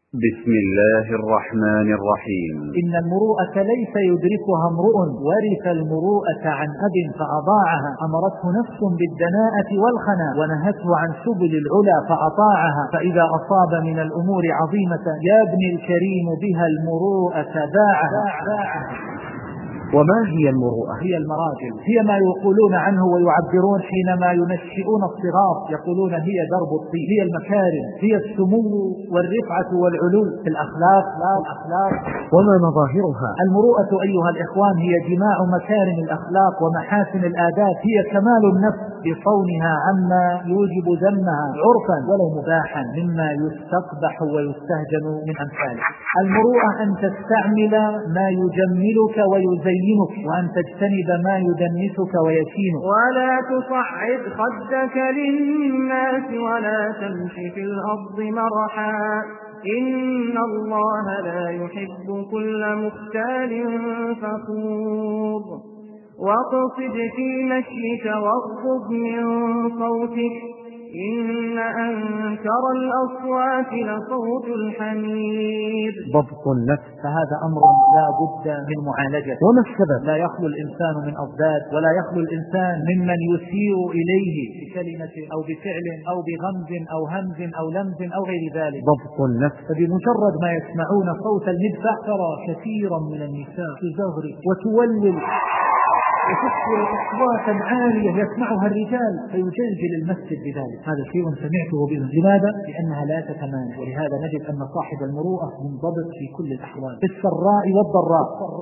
بسم الله الرحمن الرحيم. إن المروءة ليس يدركها امرؤ ورث المروءة عن أب فأضاعها، أمرته نفس بالدناءة والخنا ونهته عن سبل العلا فأطاعها، فإذا أصاب من الأمور عظيمة يا ابن الكريم بها المروءة باعها. وما هي المروءة؟ هي المراجل، هي ما يقولون عنه ويعبرون حينما ينشئون الصغار، يقولون هي درب الطيب، هي المكارم، هي السمو والرفعة والعلو في الأخلاق. وما مظاهرها؟ المروءة أيها الإخوان هي جماع مكارم الأخلاق ومحاسن الآداب، هي كمال النفس بصونها عما يوجب ذمها عرفا ولو مباحا مما يستقبح ويستهجن من أمثاله. المروءة أن تستعمل ما يجملك ويزينك، وأن تجتنب ما يدنسك ويشينك. ولا تصعد خدك للناس ولا تمشي في الأرض مرحا، إن الله لا يحب كل مختال فخور. واقصد في مشيك واغضض من صوتك، إن أنكر الأصوات لصوت الحمير. ضبط النفس، فهذا أمر لا بد من معالجته. وما السبب؟ لا يخلو الإنسان من أضداد، ولا يخلو الإنسان ممن يسيء إليه بكلمة أو بفعل أو بغمز أو همز أو لمز أو غير ذلك. ضبط النفس. فبمجرد ما يسمعون صوت المدفع ترى كثيرا من النساء تزغرق وتولل وتكثر أصواتا عالية يسمعها الرجال فيجلجل المسجد بذلك. هذا شيء سمعته به. لماذا؟ لأنها لا تتمانع. ولهذا نجد أن صاحب المروءة منضبط في كل الأحوال، في السراء والضراء.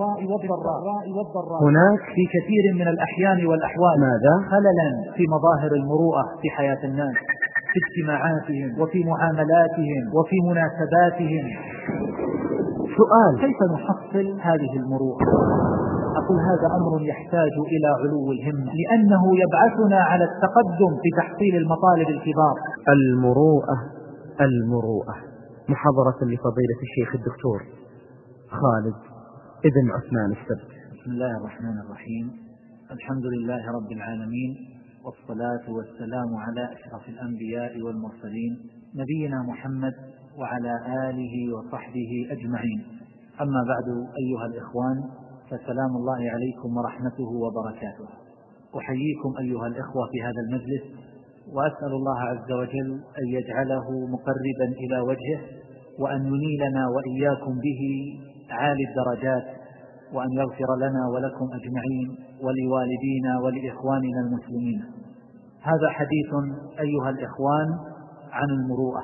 هناك في كثير من الأحيان والأحوال ماذا؟ خللا في مظاهر المروءة في حياة الناس، في اجتماعاتهم وفي معاملاتهم وفي مناسباتهم. سؤال: كيف نحصل هذه المروءة؟ أقول هذا أمر يحتاج إلى علو الهمة، لأنه يبعثنا على التقدم في تحصيل المطالب الكبار. المروءة محاضرة لفضيلة الشيخ الدكتور خالد ابن عثمان السبت. بسم الله الرحمن الرحيم. الحمد لله رب العالمين، والصلاة والسلام على أشرف الأنبياء والمرسلين نبينا محمد وعلى آله وصحبه أجمعين. أما بعد أيها الإخوان، فسلام الله عليكم ورحمته وبركاته. أحييكم أيها الإخوة في هذا المجلس، وأسأل الله عز وجل أن يجعله مقربا إلى وجهه، وأن ينيلنا وإياكم به عالي الدرجات، وأن يغفر لنا ولكم أجمعين ولوالدينا ولإخواننا المسلمين. هذا حديث أيها الإخوان عن المروءة،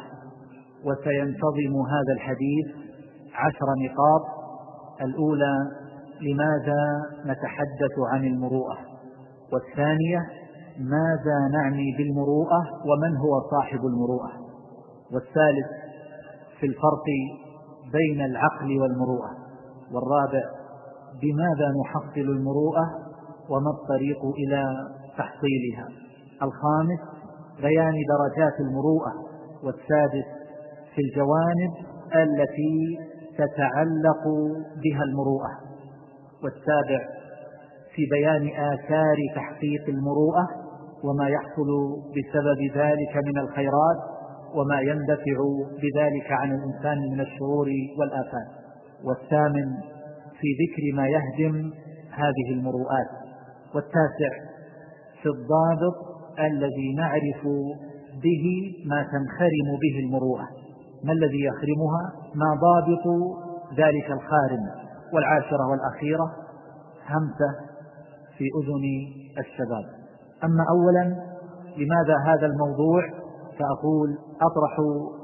وسينتظم هذا الحديث 10 نقاط. الأولى: لماذا نتحدث عن المروءة؟ والثانية: ماذا نعني بالمروءة ومن هو صاحب المروءة؟ والثالث: في الفرق بين العقل والمروءة. والرابع: بماذا نحصل المروءة وما الطريق إلى تحصيلها؟ الخامس: بيان درجات المروءة. والسادس: في الجوانب التي تتعلق بها المروءة. والسابع: في بيان آثار تحقيق المروءة وما يحصل بسبب ذلك من الخيرات، وما يندفع بذلك عن الإنسان من الشرور والآفات. والثامن: في ذكر ما يهدم هذه المروءات. والتاسع: في الضابط الذي نعرف به ما تنخرم به المروءة. ما الذي يخرمها؟ ما ضابط ذلك الخارم؟ والعاشرة والأخيرة: همسة في أذن الشباب. أما أولا، لماذا هذا الموضوع؟ فأقول أطرح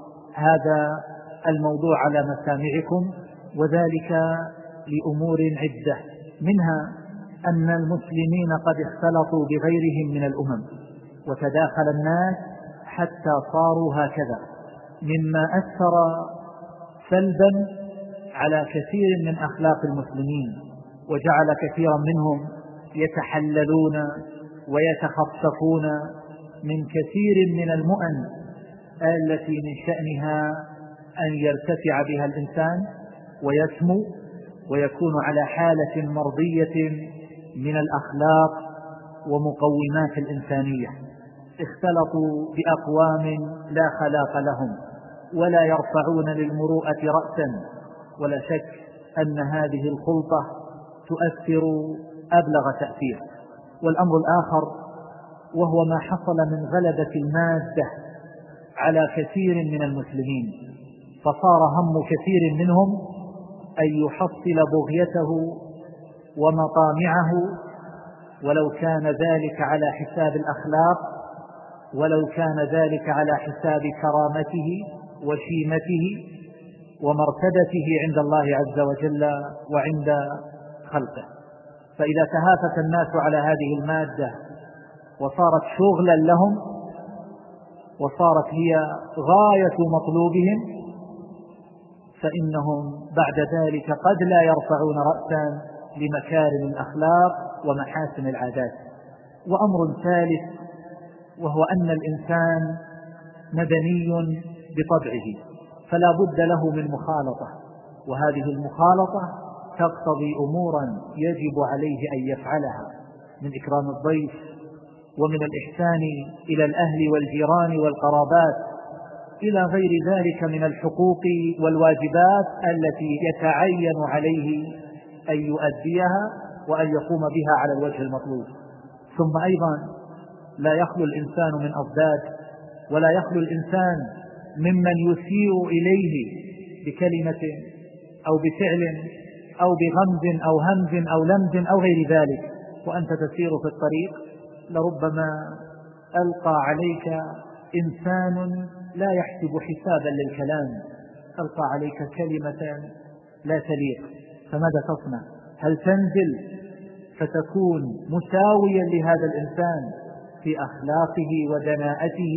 هذا الموضوع على مسامعكم، وذلك لأمور عدة، منها أن المسلمين قد اختلطوا بغيرهم من الأمم، وتداخل الناس حتى صاروا هكذا، مما أثر سلبا على كثير من أخلاق المسلمين، وجعل كثيرا منهم يتحللون ويتخطفون من كثير من المؤن التي من شأنها أن يرتفع بها الإنسان ويسمو ويكون على حالة مرضية من الأخلاق ومقومات الإنسانية. اختلطوا بأقوام لا خلاق لهم، ولا يرفعون للمروءة رأسا. ولا شك أن هذه الخلطة تؤثر أبلغ تأثير. والأمر الآخر وهو ما حصل من غلبة المادة على كثير من المسلمين، فصار هم كثير منهم أن يحصل بغيته ومطامعه، ولو كان ذلك على حساب الأخلاق، ولو كان ذلك على حساب كرامته وشيمته ومرتبته عند الله عز وجل وعند خلقه. فإذا تهافت الناس على هذه المادة وصارت شغلا لهم وصارت هي غاية مطلوبهم، فإنهم بعد ذلك قد لا يرفعون رأسا لمكارم الأخلاق ومحاسن العادات. وأمر ثالث وهو أن الإنسان مدني بطبعه، فلا بد له من مخالطة، وهذه المخالطة تقتضي أمورا يجب عليه أن يفعلها من إكرام الضيف ومن الإحسان إلى الأهل والجيران والقرابات إلى غير ذلك من الحقوق والواجبات التي يتعين عليه أن يؤديها وأن يقوم بها على الوجه المطلوب. ثم أيضا لا يخلو الإنسان من أضداد، ولا يخلو الإنسان ممن يسيء إليه بكلمة أو بفعل أو بغمز أو همز أو لمز أو غير ذلك. وأنت تسير في الطريق لربما ألقى عليك إنسان لا يحسب حسابا للكلام، ألقى عليك كلمة لا تليق، فماذا تصنع؟ هل تنزل فتكون مساويا لهذا الإنسان في أخلاقه ودناءته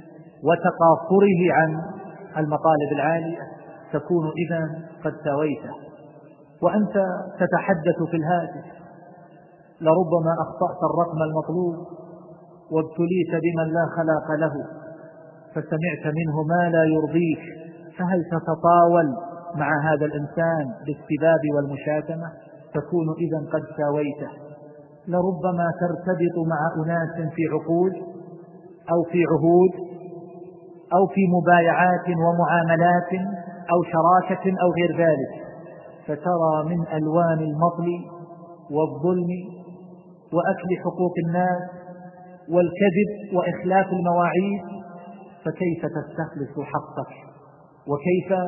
وتقاصره عن المطالب العالية؟ تكون إذن قد ساويته. وأنت تتحدث في الهاتف لربما أخطأت الرقم المطلوب وابتليت بمن لا خلاق له فسمعت منه ما لا يرضيك، فهل تتطاول مع هذا الإنسان بالسباب والمشاتمة؟ تكون إذن قد ساويته. لربما ترتبط مع أناس في عقود أو في عهود أو في مبايعات ومعاملات أو شراكة أو غير ذلك، فترى من ألوان المطل والظلم وأكل حقوق الناس والكذب وإخلاف المواعيد، فكيف تستخلص حقك؟ وكيف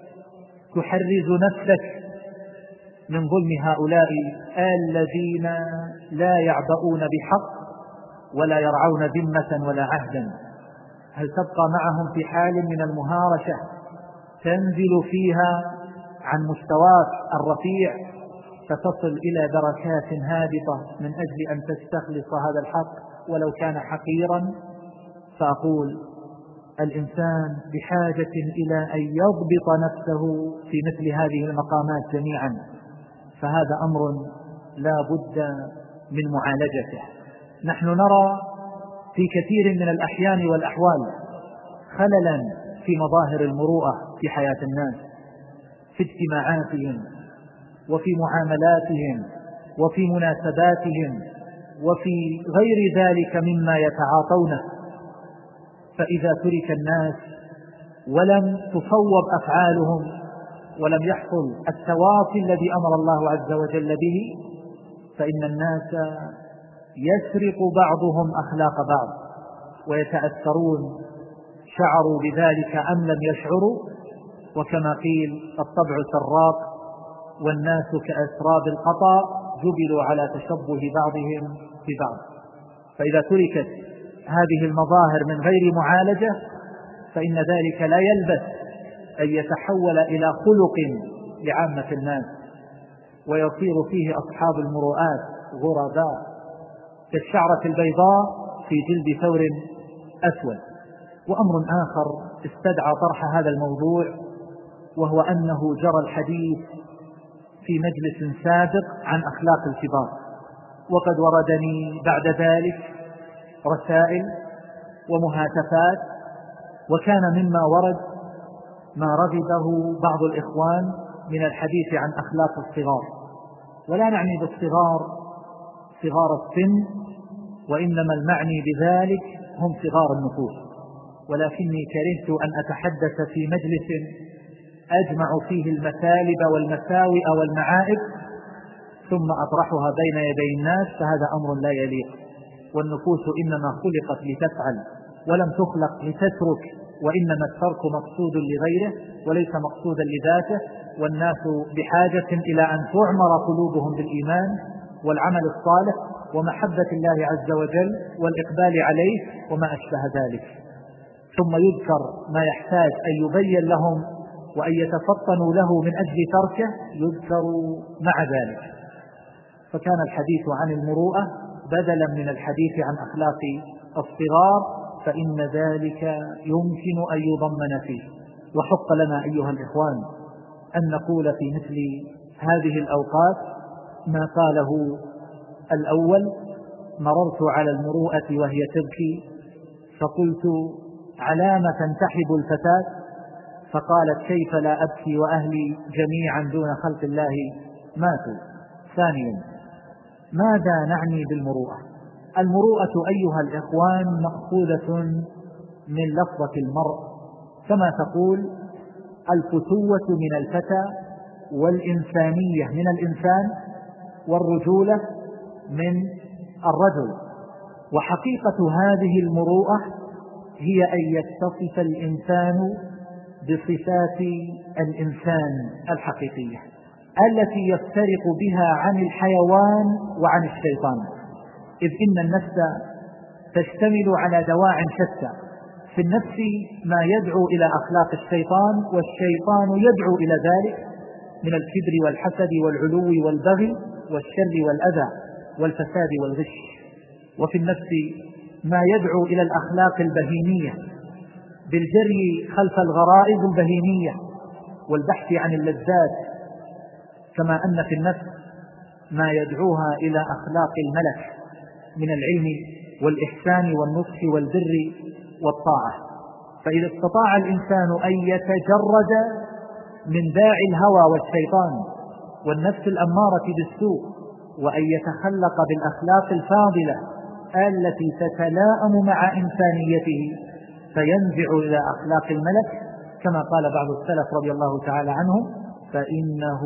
تحرز نفسك من ظلم هؤلاء الذين لا يعبؤون بحق ولا يرعون ذمة ولا عهدا؟ هل تبقى معهم في حال من المهارشة تنزل فيها عن مستواك الرفيع فتصل إلى دركات هابطة من أجل أن تستخلص هذا الحق ولو كان حقيرا؟ فأقول الإنسان بحاجة إلى أن يضبط نفسه في مثل هذه المقامات جميعا، فهذا أمر لا بد من معالجته. نحن نرى في كثير من الأحيان والأحوال خللا في مظاهر المروءة في حياة الناس، في اجتماعاتهم وفي معاملاتهم وفي مناسباتهم وفي غير ذلك مما يتعاطونه. فإذا ترك الناس ولم تصوب أفعالهم ولم يحصل التواصي الذي أمر الله عز وجل به، فإن الناس يسرق بعضهم أخلاق بعض ويتأثرون، شعروا بذلك أم لم يشعروا. وكما قيل الطبع سراق والناس كأسراب القطا جبلوا على تشبه بعضهم ببعض. فإذا تركت هذه المظاهر من غير معالجة فإن ذلك لا يلبث أن يتحول إلى خلق لعامة الناس، ويصير فيه أصحاب المروءات غرباء كالشعرة البيضاء في جلد ثور أسود. وأمر آخر استدعى طرح هذا الموضوع، وهو أنه جرى الحديث في مجلس سابق عن أخلاق الكبار، وقد وردني بعد ذلك رسائل ومهاتفات، وكان مما ورد ما رغبه بعض الإخوان من الحديث عن أخلاق الصغار، ولا نعني بالصغار صغار السن، وإنما المعني بذلك هم صغار النفوس. ولكني كرهت أن أتحدث في مجلس أجمع فيه المثالب والمساوئ والمعائب ثم أطرحها بين يدي الناس، فهذا أمر لا يليق. والنفوس إنما خلقت لتفعل ولم تخلق لتترك، وإنما الترك مقصود لغيره وليس مقصودا لذاته، والناس بحاجة إلى أن تعمر قلوبهم بالإيمان والعمل الصالح ومحبة الله عز وجل والإقبال عليه وما أشبه ذلك. ثم يذكر ما يحتاج أن يبين لهم وأن يتفطنوا له من أجل تركه يذكر مع ذلك. فكان الحديث عن المروءة بدلا من الحديث عن أخلاق الصغار، فإن ذلك يمكن أن يضمن فيه. وحق لنا أيها الإخوان أن نقول في مثل هذه الأوقات ما قاله الأول: مررت على المروءة وهي تبكي فقلت: علام تنتحب الفتاة؟ فقالت: كيف لا أبكي وأهلي جميعا دون خلق الله ماتوا. ثانيا، ماذا نعني بالمروءة؟ المروءة أيها الإخوان مأخوذة من لفظة المرء، كما تقول الفتوة من الفتى، والإنسانية من الإنسان، والرجولة من الرجل. وحقيقة هذه المروءة هي أن يتصف الإنسان بصفات الإنسان الحقيقية التي يفترق بها عن الحيوان وعن الشيطان، إذ إن النفس تشتمل على دواع شتى. في النفس ما يدعو إلى أخلاق الشيطان، والشيطان يدعو إلى ذلك من الكبر والحسد والعلو والبغي والشر والأذى والفساد والغش. وفي النفس ما يدعو إلى الأخلاق البهيمية بالجري خلف الغرائز البهيمية والبحث عن اللذات، كما أن في النفس ما يدعوها إلى أخلاق الملك من العلم والإحسان والنصح والبر والطاعة. فإذا استطاع الإنسان أن يتجرد من داعي الهوى والشيطان والنفس الأمارة بالسوء، وأن يتخلق بالأخلاق الفاضلة التي تتلائم مع إنسانيته، فينزع إلى أخلاق الملك كما قال بعض السلف رضي الله تعالى عنهم: فإنه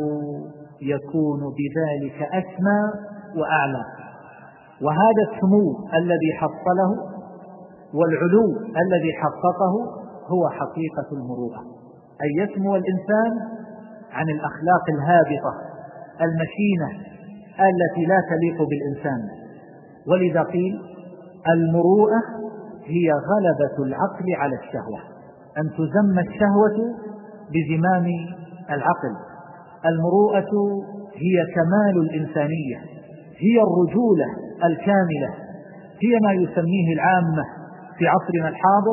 يكون بذلك أسمى وأعلى. وهذا السمو الذي حصله والعلو الذي حققه هو حقيقة المروءة، أن يسمو الإنسان عن الأخلاق الهابطة المشينة التي لا تليق بالإنسان. ولذا قيل: المروءة هي غلبة العقل على الشهوة، أن تزم الشهوة بزمام العقل. المروءة هي كمال الإنسانية، هي الرجولة الكاملة، هي ما يسميه العامة في عصرنا الحاضر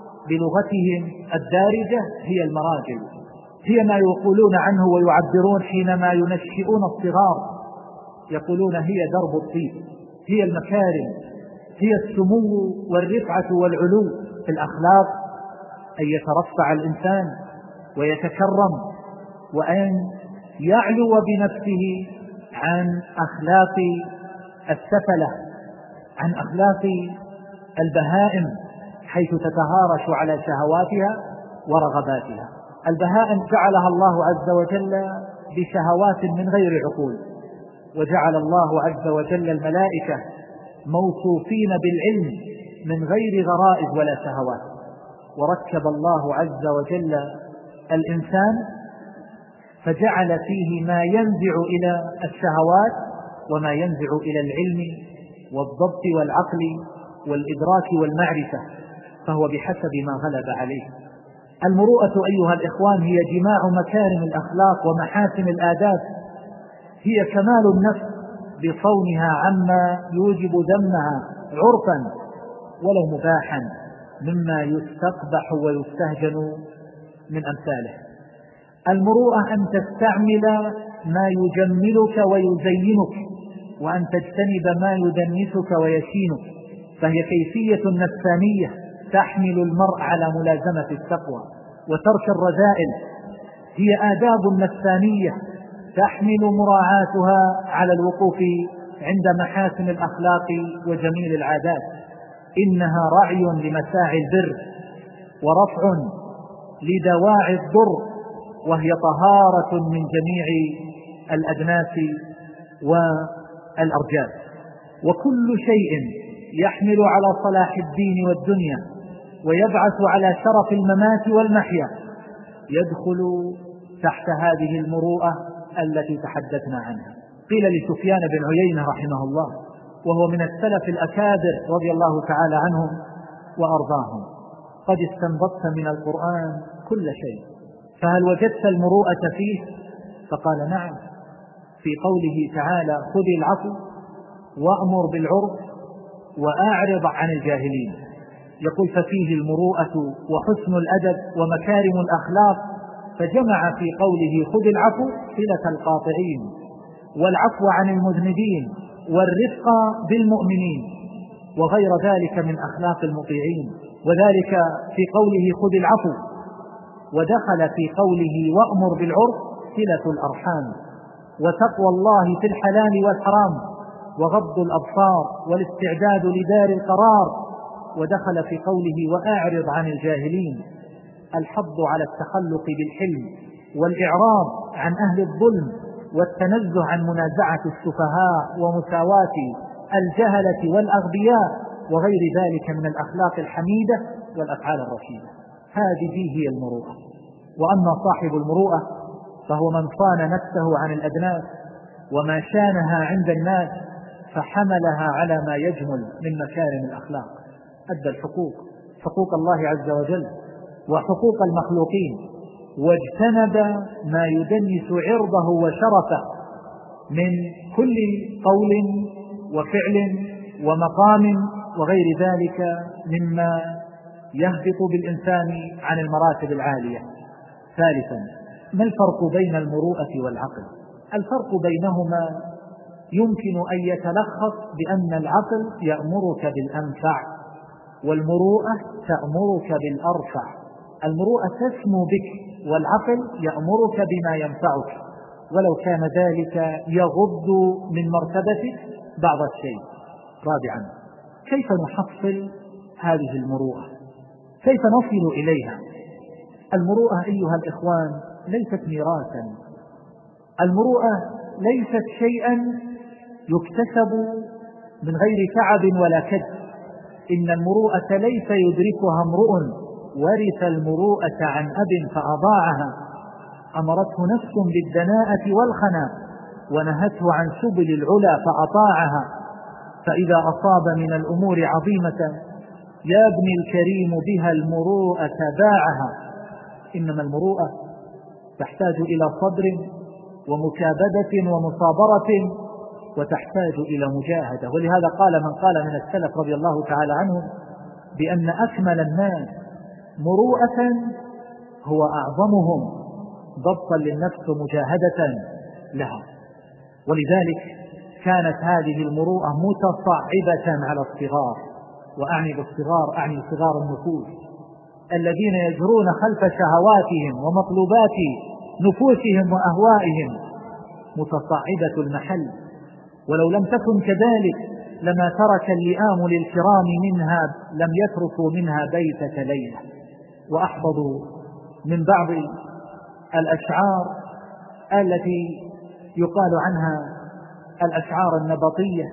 بلغتهم الدارجة هي المراجل، هي ما يقولون عنه ويعبرون حينما ينشئون الصغار، يقولون هي درب الطيب، هي المكارم، هي السمو والرفعة والعلو في الأخلاق، أن يترفع الإنسان ويتكرم وأن يعلو بنفسه عن أخلاق السفلة، عن أخلاق البهائم حيث تتهارش على شهواتها ورغباتها. البهائم جعلها الله عز وجل بشهوات من غير عقول، وجعل الله عز وجل الملائكة موصوفين بالعلم من غير غرائز ولا شهوات، وركب الله عز وجل الإنسان فجعل فيه ما ينزع إلى الشهوات وما ينزع إلى العلم والضبط والعقل والإدراك والمعرفة، فهو بحسب ما غلب عليه. المروءة أيها الإخوان هي جماع مكارم الأخلاق ومحاسن الآداب، هي كمال النفس بصونها عما يوجب ذمها عرفا ولو مباحا مما يستقبح ويستهجن من أمثاله. المروءة أن تستعمل ما يجملك ويزينك، وأن تجتنب ما يدنسك ويشينك، فهي كيفية نفسانية تحمل المرء على ملازمة التقوى وترك الرذائل، هي آداب نفسانية تحمل مراعاتها على الوقوف عند محاسن الأخلاق وجميل العادات. إنها رعي لمساعي البر ورفع لدواعي الضر، وهي طهارة من جميع الأدناس والأرجاس. وكل شيء يحمل على صلاح الدين والدنيا ويبعث على شرف الممات والمحيا يدخل تحت هذه المروءة التي تحدثنا عنها. قيل لسفيان بن عيينة رحمه الله، وهو من السلف الأكابر رضي الله تعالى عنهم وأرضاهم: قد استنبطت من القرآن كل شيء، فهل وجدت المروءة فيه؟ فقال: نعم، في قوله تعالى: خذ العفو وأمر بالعرف وأعرض عن الجاهلين. يقول: ففيه المروءة وحسن الأدب ومكارم الأخلاق، فجمع في قوله خذ العفو صلة القاطعين والعفو عن المذنبين والرفق بالمؤمنين وغير ذلك من أخلاق المطيعين، وذلك في قوله خذ العفو، ودخل في قوله وأمر بالعرف صلة الأرحام وتقوى الله في الحلال والحرام وغض الأبصار والاستعداد لدار القرار، ودخل في قوله وأعرض عن الجاهلين الحض على التخلق بالحلم والإعراض عن أهل الظلم والتنزه عن منازعة السفهاء ومساواة الجهلة والأغبياء وغير ذلك من الأخلاق الحميدة والأفعال الرشيدة. هذه هي المروءة. وأما صاحب المروءة فهو من صان نفسه عن الأدناس وما شانها عند الناس فحملها على ما يجمل من مكارم الأخلاق، أدى الحقوق، حقوق الله عز وجل وحقوق المخلوقين، واجتنب ما يدنس عرضه وشرفه من كل قول وفعل ومقام وغير ذلك مما يهبط بالإنسان عن المراتب العالية. ثالثا: ما الفرق بين المروءة والعقل؟ الفرق بينهما يمكن أن يتلخص بأن العقل يأمرك بالأنفع والمروءة تأمرك بالأرفع. المروءة تسمو بك والعقل يأمرك بما ينفعك، ولو كان ذلك يغض من مرتبتك بعض الشيء. رابعا: كيف نحصل هذه المروءة؟ كيف نصل إليها؟ المروءة أيها الإخوان ليست ميراثا، المروءة ليست شيئا يكتسب من غير تعب ولا كد، إن المروءة ليس يدركها امرؤ ورث المروءة عن أب فأضاعها، أمرته نفس بالدناءة والخنا ونهته عن سبل العلا فأطاعها، فإذا أصاب من الأمور عظيمة يا ابن الكريم بها المروءة باعها. إنما المروءة تحتاج إلى صبر ومكابدة ومصابرة وتحتاج إلى مجاهدة. ولهذا قال من قال من السلف رضي الله تعالى عنهم بأن أكمل الناس مروءة هو أعظمهم ضبطا للنفس مجاهدة لها. ولذلك كانت هذه المروءة متصعبة على الصغار، وأعني بالصغار أعني صغار النفوس الذين يجرون خلف شهواتهم ومطلوبات نفوسهم وأهوائهم، متصعبة المحل، ولو لم تكن كذلك لما ترك اللئام للكرام منها، لم يتركوا منها بيتة ليلة. وأحفظوا من بعض الأشعار التي يقال عنها الأشعار النبطية،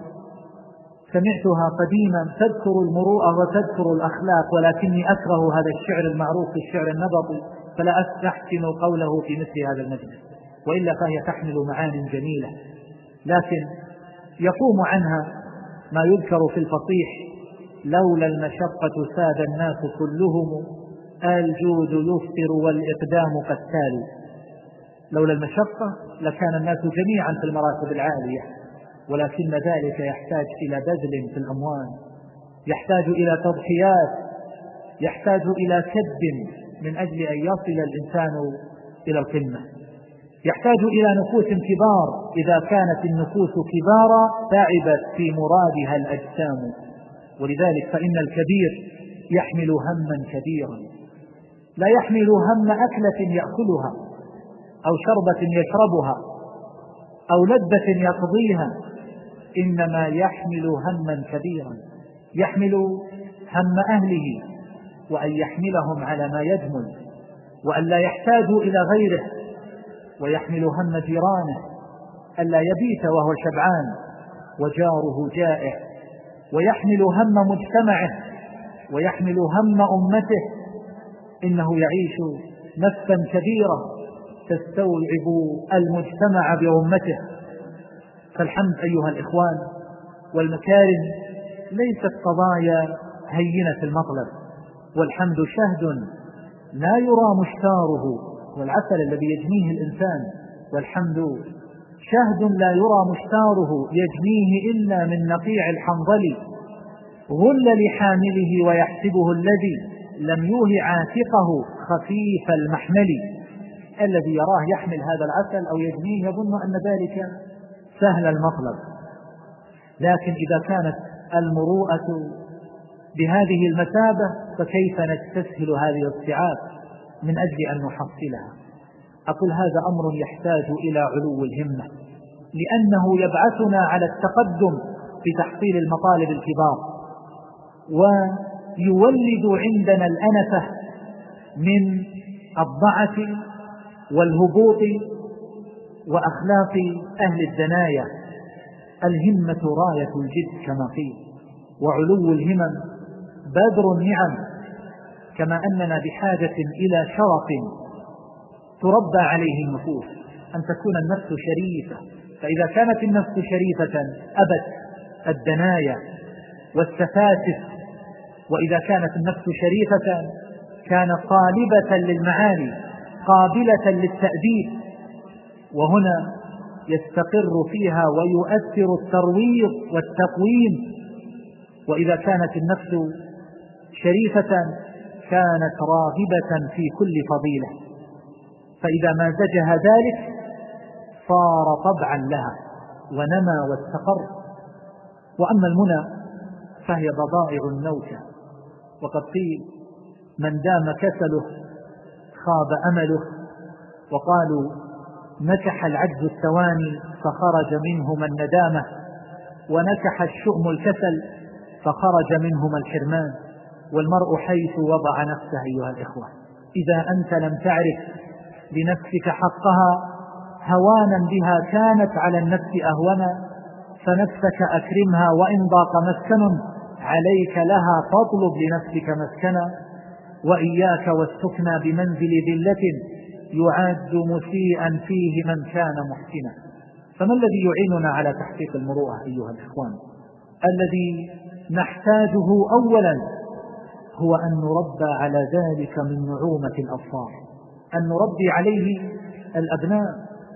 سمعتها قديما تذكر المروءة وتذكر الأخلاق، ولكني أكره هذا الشعر المعروف في الشعر النبطي فلا أستحسن قوله في مثل هذا المجلس، وإلا فهي تحمل معان جميلة، لكن يقوم عنها ما يذكر في الفصيح: لولا المشقة ساد الناس كلهم الجود يفطر والإقدام قتال. لولا المشقة لكان الناس جميعا في المراتب العالية، ولكن ذلك يحتاج إلى بذل في الأموال، يحتاج إلى تضحيات، يحتاج إلى كد من أجل أن يصل الإنسان إلى القمة، يحتاج إلى نفوس كبار. إذا كانت النفوس كبارا تعبت في مرادها الأجسام. ولذلك فإن الكبير يحمل هما كبيرا، لا يحمل هم أكلة يأكلها أو شربة يشربها أو لذة يقضيها، إنما يحمل هما كبيرا، يحمل هم أهله وأن يحملهم على ما يجمل، وأن لا يحتاجوا إلى غيره، ويحمل هم جيرانه ألا يبيت وهو شبعان وجاره جائع، ويحمل هم مجتمعه، ويحمل هم أمته. إنه يعيش نفسا كبيرة تستوعب المجتمع بأمته. فالحمد أيها الإخوان والمكارم ليست قضايا هينة المطلب، والحمد شهد لا يرى مشتاره، والعسل الذي يجنيه الإنسان، والحمد شهد لا يرى مشتاره يجنيه إلا من نقيع الحنظل، غل لحامله ويحسبه الذي لم يوه عاتقه خفيف المحمل. الذي يراه يحمل هذا العسل أو يجنيه يظن أن ذلك سهل المطلب، لكن إذا كانت المروءة بهذه المثابة فكيف نستسهل هذه الصعاب من أجل أن نحصلها؟ أقول هذا أمر يحتاج إلى علو الهمة، لأنه يبعثنا على التقدم في تحصيل المطالب الكبار، ويولد عندنا الأنفة من الضعف والهبوط وأخلاق أهل الدنايا. الهمة راية الجد كما قيل، وعلو الهمم بدر النعم، كما أننا بحاجة إلى شرف تربى عليه النفوس، أن تكون النفس شريفة. فإذا كانت النفس شريفة أبت الدنايا والسفاسف، وإذا كانت النفس شريفة كانت طالبة للمعالي قابلة للتأديب، وهنا يستقر فيها ويؤثر الترويض والتقويم. وإذا كانت النفس شريفة كانت راغبة في كل فضيلة، فإذا مازجها ذلك صار طبعا لها ونمى واستقر. وأما المنى فهي بضائع النوكة، وقد قيل من دام كسله خاب أمله، وقالوا نكح العجز الثواني فخرج منهما الندامة، ونكح الشؤم الكسل فخرج منهما الحرمان. والمرء حيث وضع نفسه أيها الإخوة، إذا أنت لم تعرف لنفسك حقها هوانا بها كانت على النفس أهونا، فنفسك أكرمها، وإن ضاق مسكن عليك لها فاطلب لنفسك مسكنا. وإياك والسكنى بمنزل ذلة يعد مسيئا فيه من كان محسنا. فما الذي يعيننا على تحقيق المروءة أيها الإخوان؟ الذي نحتاجه أولا هو أن نربى على ذلك من نعومة الأطفال، أن نربي عليه الأبناء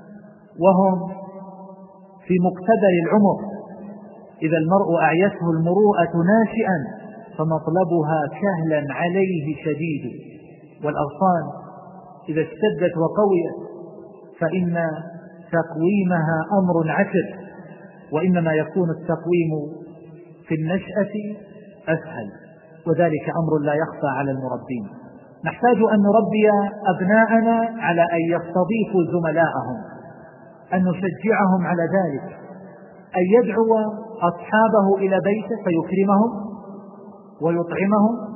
وهم في مقتدر العمر. إذا المرء أعيته المروءة ناشئا فمطلبها كهلا عليه شديد، والأغصان إذا اشتدت وقويت فإن تقويمها أمر عسر، وإنما يكون التقويم في النشأة أسهل، وذلك أمر لا يخفى على المربين. نحتاج أن نربي أبناءنا على أن يستضيفوا زملائهم، أن نشجعهم على ذلك، أن يدعو أصحابه إلى بيته فيكرمهم ويطعمهم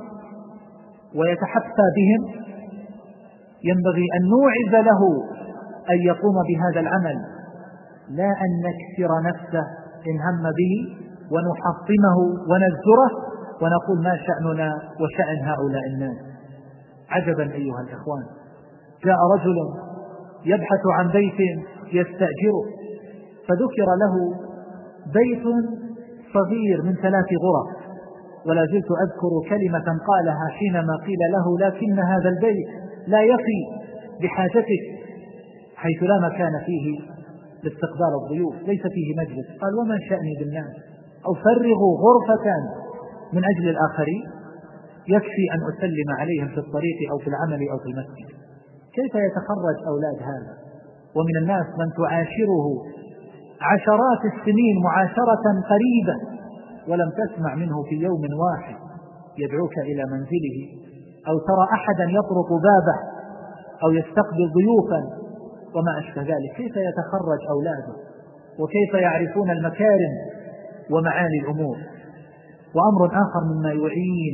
ويتحفى بهم. ينبغي أن نوعز له أن يقوم بهذا العمل، لا أن نكسر نفسه إن هم به ونحطمه ونزره ونقول ما شأننا وشأن هؤلاء الناس. عجبا أيها الإخوان، جاء رجل يبحث عن بيت يستأجره، فذكر له بيت صغير من 3 غرف، ولا زلت أذكر كلمة قالها حينما قيل له لكن هذا البيت لا يفي بحاجتك، حيث لا مكان فيه لاستقبال الضيوف، ليس فيه مجلس. قال وما شأني بالناس؟ أو فرغوا غرفة من أجل الآخرين، يكفي أن أسلم عليهم في الطريق أو في العمل أو في المسجد. كيف يتخرج أولاد هذا؟ ومن الناس من تعاشره عشرات السنين معاشرة قريبة ولم تسمع منه في يوم واحد يدعوك إلى منزله، أو ترى أحدا يطرق بابه أو يستقبل ضيوفا وما أشبه ذلك. كيف يتخرج أولاده وكيف يعرفون المكارم ومعاني الأمور؟ وأمر آخر مما يعين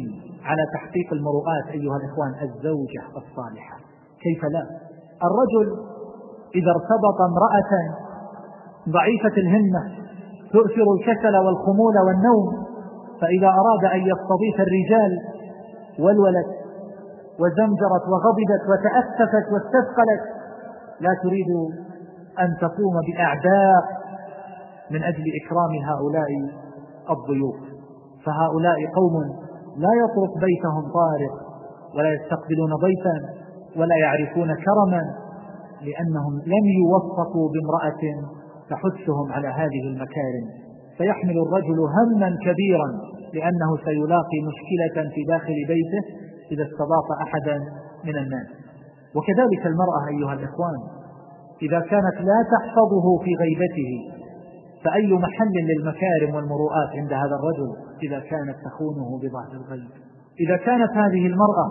على تحقيق المروءات أيها الإخوان الزوجة الصالحة. كيف لا؟ الرجل إذا ارتبط امرأة ضعيفة الهمة تؤثر الكسل والخمول والنوم، فإذا أراد أن يستضيف الرجال ولولت وزمجرت وغضبت وتأسفت واستثقلت، لا تريد أن تقوم بأعداء من أجل إكرام هؤلاء الضيوف. فهؤلاء قوم لا يطرق بيتهم طارق ولا يستقبلون ضيفا ولا يعرفون كرما، لأنهم لم يوفقوا بامرأة تحثهم على هذه المكارم. فيحمل الرجل هما كبيرا لأنه سيلاقي مشكلة في داخل بيته إذا استضاف أحدا من الناس. وكذلك المرأة أيها الإخوان إذا كانت لا تحفظه في غيبته، فأي محل للمكارم والمروءات عند هذا الرجل إذا كانت تخونه بظهر الغيب؟ إذا كانت هذه المرأة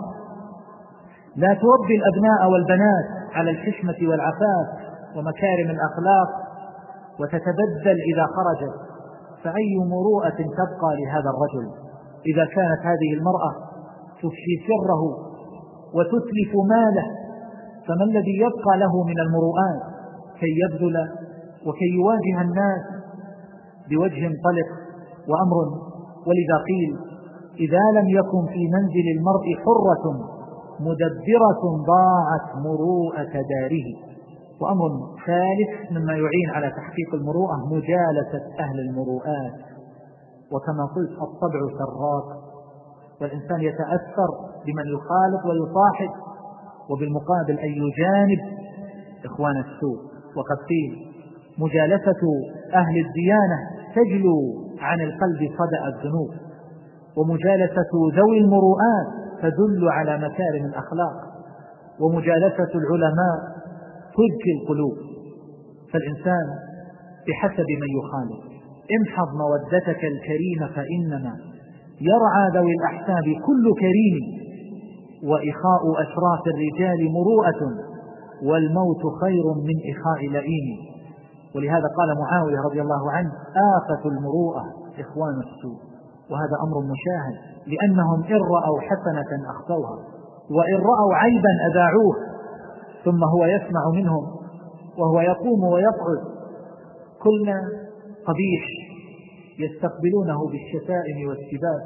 لا تربي الأبناء والبنات على الحشمة والعفاف ومكارم الأخلاق وتتبذل إذا خرجت، فأي مروءة تبقى لهذا الرجل؟ إذا كانت هذه المرأة تفشي سره وتتلف ماله، فما الذي يبقى له من المروءات كي يبذل وكي يواجه الناس بوجه طلق وأمر؟ ولذا قيل إذا لم يكن في منزل المرء حرة مدبرة ضاعت مروءة داره. وأمر ثالث مما يعين على تحقيق المروءة مجالسة أهل المروءات. وكما قلت الطبع سراق، والإنسان يتأثر بمن يخالط ويصاحب، وبالمقابل أن يجانب إخوان السوء. وقد قيل مجالسة أهل الديانة تجلو عن القلب صدأ الذنوب، ومجالسة ذوي المروءات تدل على مكارم الأخلاق، ومجالسة العلماء تزكي القلوب. فالإنسان بحسب من يخالط. امحض مودتك الكريم فإنما يرعى ذوي الأحساب كل كريم، وإخاء أشراف الرجال مروءة، والموت خير من إخاء لئيم. ولهذا قال معاوية رضي الله عنه آفة المروءة إخوان السوء. وهذا أمر مشاهد، لأنهم إن رأوا حسنة أخفوها، وإن رأوا عيبا أذاعوه، ثم هو يسمع منهم وهو يقوم ويقعد كل قبيح يستقبلونه بالشتائم والسباب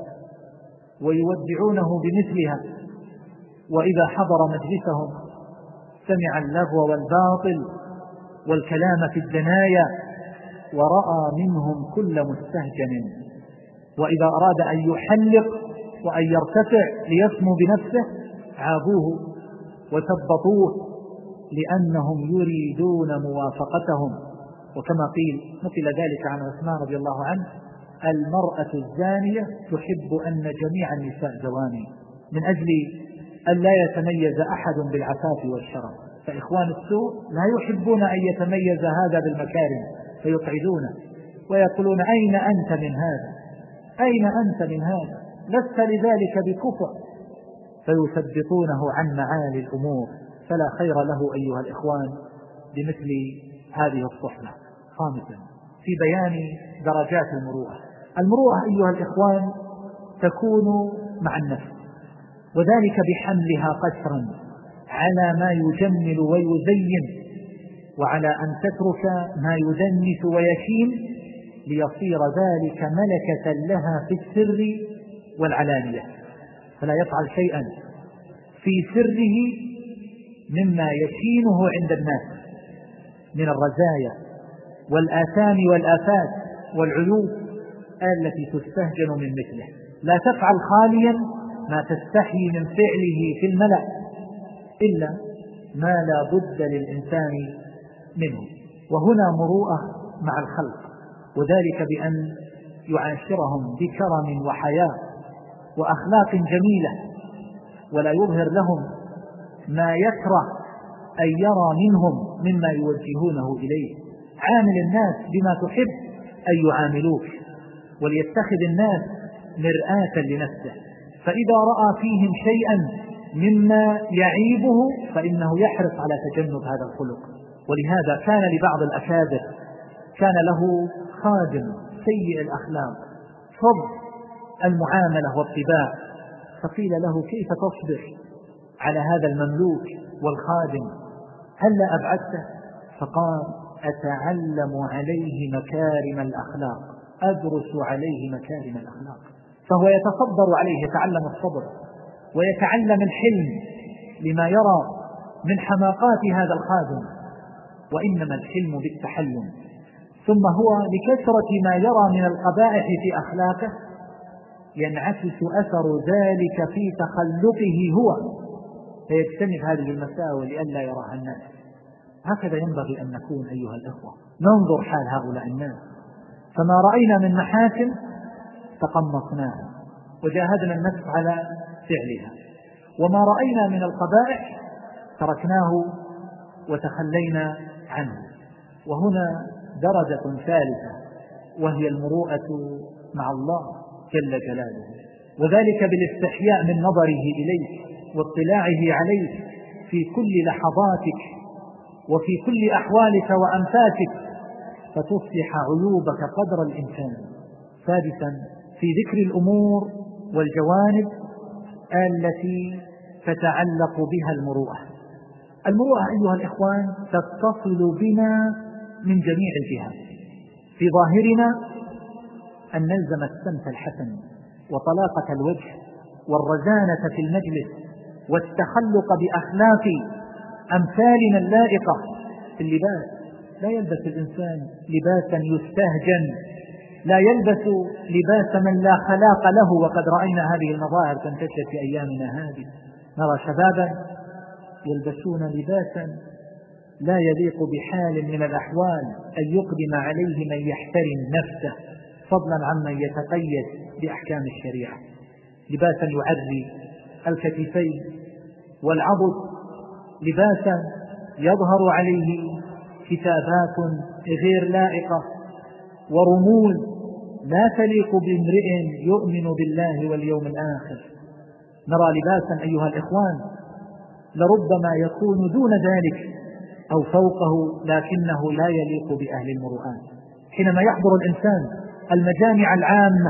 ويودعونه بمثلها. وإذا حضر مجلسهم سمع اللغو والباطل والكلام في الدنايا ورأى منهم كل مستهجن. وإذا أراد أن يحلق وأن يرتفع ليسمو بنفسه عابوه وثبطوه، لأنهم يريدون موافقتهم. وكما قيل نقل ذلك عن عثمان رضي الله عنه المرأة الزانية تحب أن جميع النساء زواني، من أجل أن لا يتميز أحد بالعفاف والشرف. فإخوان السوء لا يحبون أن يتميز هذا بالمكارم، فيقعدونه ويقولون أين أنت من هذا، أين أنت من هذا، لست لذلك بكفر، فيثبطونه عن معالي الأمور. فلا خير له أيها الإخوان بمثل هذه الصحبة. خامسا في بيان درجات المروءة. المروءة أيها الإخوان تكون مع النفس، وذلك بحملها قسرا على ما يجمل ويزين، وعلى أن تترك ما يدنس ويشين، ليصير ذلك ملكة لها في السر والعلانية. فلا يفعل شيئا في سره مما يشينه عند الناس من الرزايا والآثام والآفات والعيوب التي تستهجن من مثله. لا تفعل خاليا ما تستحي من فعله في الملأ إلا ما لا بد للإنسان منه. وهنا مروءة مع الخلق، وذلك بأن يعاشرهم بكرم وحياء وأخلاق جميلة، ولا يظهر لهم ما يكره أن يرى منهم مما يوجهونه إليه. عامل الناس بما تحب أن يعاملوك، وليتخذ الناس مرآة لنفسه، فإذا رأى فيهم شيئا مما يعيبه فإنه يحرص على تجنب هذا الخلق. ولهذا كان لبعض الأكابر كان له خادم سيء الأخلاق صب المعاملة والطباع، فقيل له: كيف تصبر على هذا المملوك والخادم؟ هلا أبعدته؟ فقال: أتعلم عليه مكارم الأخلاق، أدرس عليه مكارم الأخلاق. فهو يتصبر عليه، يتعلم الصبر ويتعلم الحلم لما يرى من حماقات هذا الخادم، وإنما الحلم بالتحلم. ثم هو لكثرة ما يرى من القبائح في أخلاقه ينعكس أثر ذلك في تخلقه هو، فيجتنب هذه المساوئ لئلا يراها الناس. هكذا ينبغي أن نكون أيها الأخوة، ننظر حال هؤلاء الناس، فما رأينا من محاسن تقمصناها وجاهدنا النفس على فعلها، وما رأينا من القبائح تركناه وتخلينا عنه. وهنا درجة ثالثة وهي المروءة مع الله جل جلاله، وذلك بالاستحياء من نظره إليك واطلاعه عليك في كل لحظاتك وفي كل أحوالك وأنفاسك، فتصلح عيوبك قدر الإمكان. سادسا، في ذكر الأمور والجوانب التي تتعلق بها المروءة. المروءة أيها الإخوان تتصل بنا من جميع الجهات. في ظاهرنا أن نلزم السمت الحسن وطلاقة الوجه والرزانة في المجلس والتخلق بأخلاق أمثالنا اللائقة. في اللباس لا يلبس الإنسان لباسا يستهجن، لا يلبس لباس من لا خلاق له، وقد رأينا هذه المظاهر تنتشر في أيامنا هذه. نرى شبابا يلبسون لباسا لا يليق بحال من الأحوال أن يقدم عليه من يحترم نفسه، فضلا عمن يتقيد بأحكام الشريعة. لباسا يعري الكتفين والعضد، لباسا يظهر عليه كتابات غير لائقة ورموز لا تليق بامرئ يؤمن بالله واليوم الآخر. نرى لباسا أيها الإخوان لربما يكون دون ذلك أو فوقه، لكنه لا يليق بأهل المروءات. حينما يحضر الإنسان المجامع العامة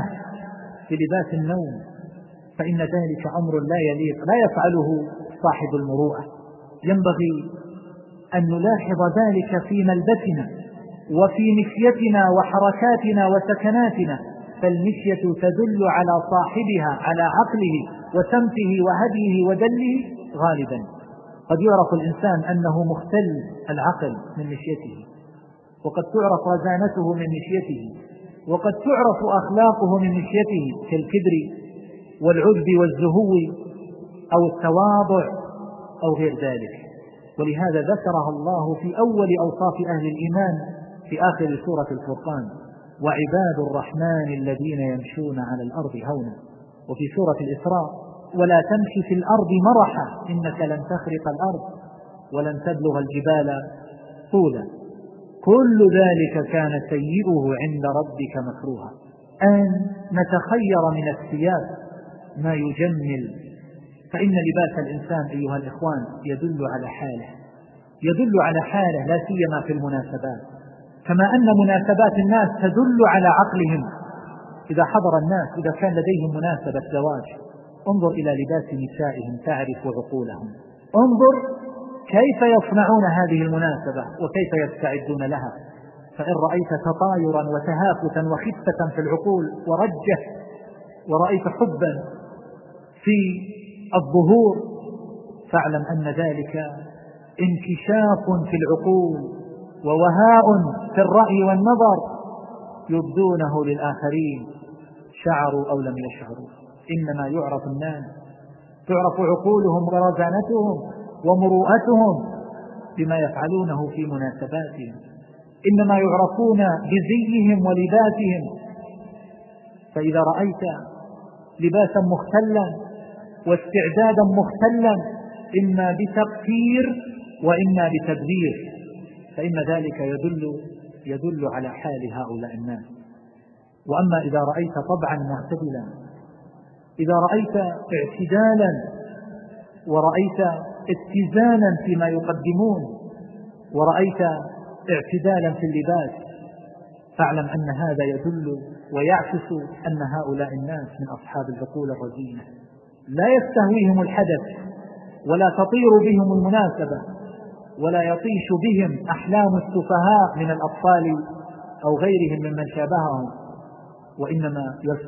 بلباس النوم فإن ذلك أمر لا يليق، لا يفعله صاحب المروءة. ينبغي أن نلاحظ ذلك في ملبسنا وفي مشيتنا وحركاتنا وسكناتنا، فالمشية تدل على صاحبها على عقله وسمته وهديه ودله غالبا. قد يعرف الإنسان أنه مختل العقل من مشيته، وقد تعرف رزانته من مشيته، وقد تعرف أخلاقه من مشيته كالكبر والعجب والزهو أو التواضع أو غير ذلك. ولهذا ذكرها الله في أول أوصاف أهل الإيمان في آخر سورة الفرقان: وعباد الرحمن الذين يمشون على الأرض هونا. وفي سورة الإسراء: ولا تمشي في الأرض مرحا إنك لن تخرق الأرض ولن تبلغ الجبال طولا. كل ذلك كان سيئه عند ربك مكروها. أن نتخير من الثياب ما يجمل، فإن لباس الإنسان أيها الإخوان يدل على حاله، يدل على حاله لا سيما في المناسبات، كما أن مناسبات الناس تدل على عقلهم. إذا حضر الناس، إذا كان لديهم مناسبة زواج، انظر إلى لباس نسائهم تعرف عقولهم، انظر كيف يصنعون هذه المناسبة وكيف يستعدون لها. فإن رأيت تطايرا وتهافتا وخفة في العقول ورجة، ورأيت حبا في الظهور، فاعلم أن ذلك انكشاف في العقول ووهاء في الرأي والنظر يبدونه للآخرين شعروا أو لم يشعروا. إنما يعرف الناس، تعرف عقولهم ورزانتهم ومروءتهم بما يفعلونه في مناسباتهم، إنما يعرفون بزيهم ولباسهم. فإذا رأيت لباسا مختلا واستعدادا مختلا إما بتقصير وإما بتبذير، فإن ذلك يدل على حال هؤلاء الناس. وأما إذا رأيت طبعا معتدلا، إذا رأيت اعتدالا ورأيت اتزانا فيما يقدمون ورأيت اعتدالا في اللباس، فاعلم أن هذا يدل ويعكس أن هؤلاء الناس من أصحاب العقول الرزينة. لا يستهويهم الحدث ولا تطير بهم المناسبة ولا يطيش بهم أحلام السفهاء من الأطفال أو غيرهم ممن شابههم، وإنما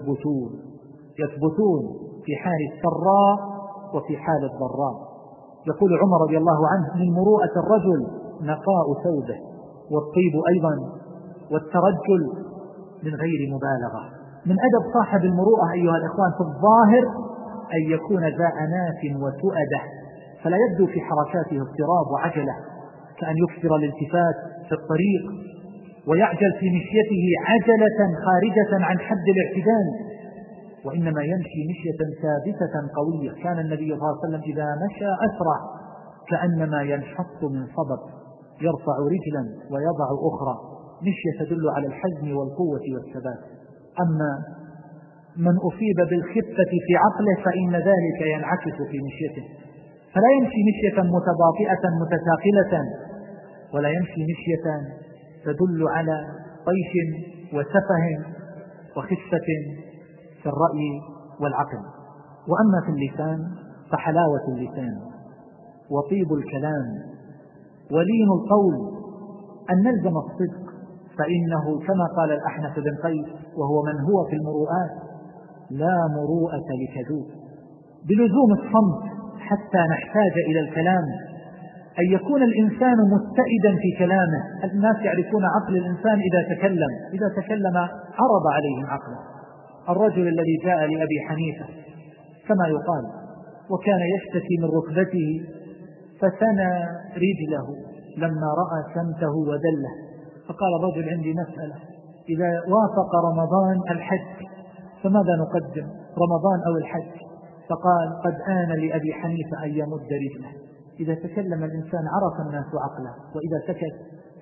يثبتون في حال السراء وفي حال الضراء. يقول عمر رضي الله عنه: من مروءة الرجل نقاء ثوبه، والطيب أيضا، والترجل من غير مبالغة. من أدب صاحب المروءة أيها الإخوان في الظاهر أن يكون ذا أناف وتؤدة، فلا يبدو في حركاته اضطراب وعجلة، كأن يكثر الالتفات في الطريق ويعجل في مشيته عجلة خارجة عن حد الاعتدال، وإنما يمشي مشية ثابتة قوية. كان النبي صلى الله عليه وسلم إذا مشى أسرع كأنما ينحط من صبب، يرفع رجلا ويضع أخرى، مشية تدل على الحزم والقوة والثبات. أما من أصيب بالخفة في عقله فإن ذلك ينعكس في مشيته، فلا يمشي مشية متباطئة متثاقلة، ولا يمشي مشية تدل على طيش وسفه وخفة في الرأي والعقل. وأما في اللسان فحلاوة اللسان وطيب الكلام ولين القول، أن نلزم الصدق، فإنه كما قال الأحنف بن قيس وهو من هو في المروءات: لا مروءة لكذوب. بلزوم الصمت حتى نحتاج إلى الكلام، أن يكون الإنسان متئدا في كلامه. الناس يعرفون عقل الإنسان إذا تكلم عرض عليهم عقله. الرجل الذي جاء لأبي حنيفة كما يقال وكان يشتكي من ركبته فثنى رجله لما رأى سمته ودله، فقال الرجل: عندي مسألة، إذا وافق رمضان الحج فماذا نقدم، رمضان أو الحج؟ فقال: قد آن لأبي حنيفة أن يمد رجله. إذا تكلم الإنسان عرف الناس عقله، وإذا سكت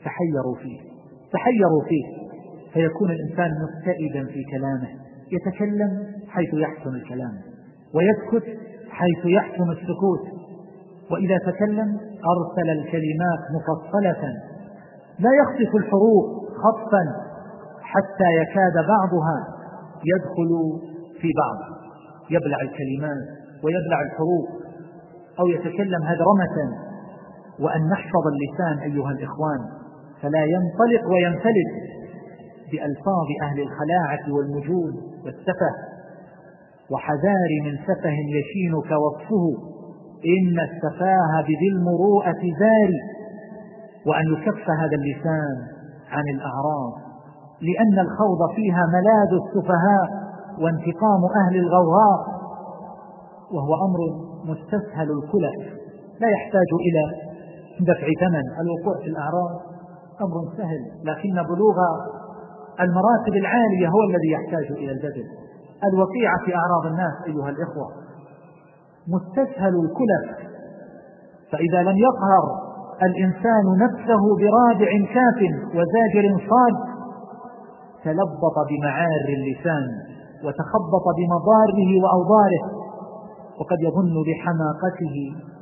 تحيروا فيه، فيكون الإنسان متئدا في كلامه، يتكلم حيث يحسن الكلام ويسكت حيث يحسن السكوت، وإذا تكلم أرسل الكلمات مفصلة لا يخطف الحروف خطفا حتى يكاد بعضها يدخل في بعض، يبلع الكلمات ويبلع الحروف أو يتكلم هدرمة. وأن نحفظ اللسان أيها الإخوان، فلا ينطلق وينفلت بألفاظ أهل الخلاعة والمجون والسفه، وحذار من سفه يشينك وصفه، إن السفاه بذي المروءة زاري. وأن يكف هذا اللسان عن الأعراض، لأن الخوض فيها ملاذ السفهاء وانتقام أهل الغوغاء، وهو أمر مستسهل الكلف لا يحتاج إلى دفع ثمن. الوقوع في الأعراض أمر سهل، لكن بلوغ المراتب العالية هو الذي يحتاج إلى البذل. الوقيعة في أعراض الناس أيها الإخوة مستسهل الكلف، فإذا لم يقهر الإنسان نفسه برادع كاف وزاجر صاد تلبط بمعار اللسان وتخبط بمضاره وأوضاره، وقد يظن بحماقته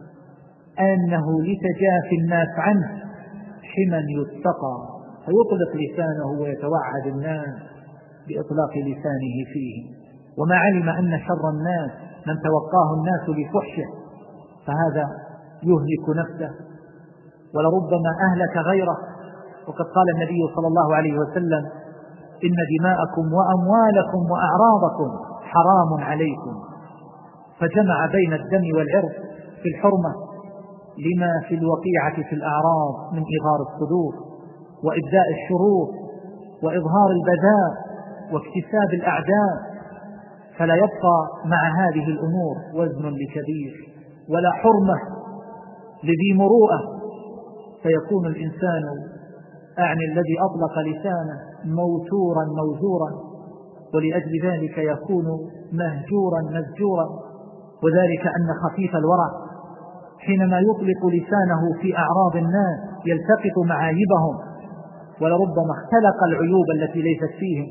أنه لتجافي الناس عنه حما يتقى، فيطلق لسانه ويتوعد الناس بإطلاق لسانه فيه، وما علم أن شر الناس من توقاه الناس بفحشه، فهذا يهلك نفسه ولربما أهلك غيره. وقد قال النبي صلى الله عليه وسلم: إن دماءكم وأموالكم وأعراضكم حرام عليكم، فجمع بين الدم والعرض في الحرمة لما في الوقيعة في الأعراض من إغار الصدور وإبداء الشرور وإظهار البذاء واكتساب الأعداء، فلا يبقى مع هذه الأمور وزن لكبير ولا حرمة لذي مروءة، فيكون الإنسان أعني الذي أطلق لسانه موتورا موزورا، ولأجل ذلك يكون مهجورا مزجورا. وذلك أن خفيف الورع حينما يطلق لسانه في أعراض الناس يلتقط معايبهم، ولربما اختلق العيوب التي ليست فيهم،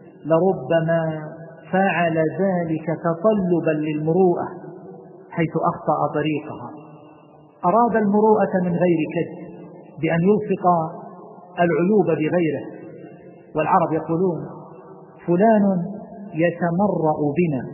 لربما فعل ذلك تطلبا للمروءة حيث أخطأ طريقها. أراد المروءة من غير كذب بأن يلصق العيوب بغيره. والعرب يقولون: فلان يتمرأ بنا،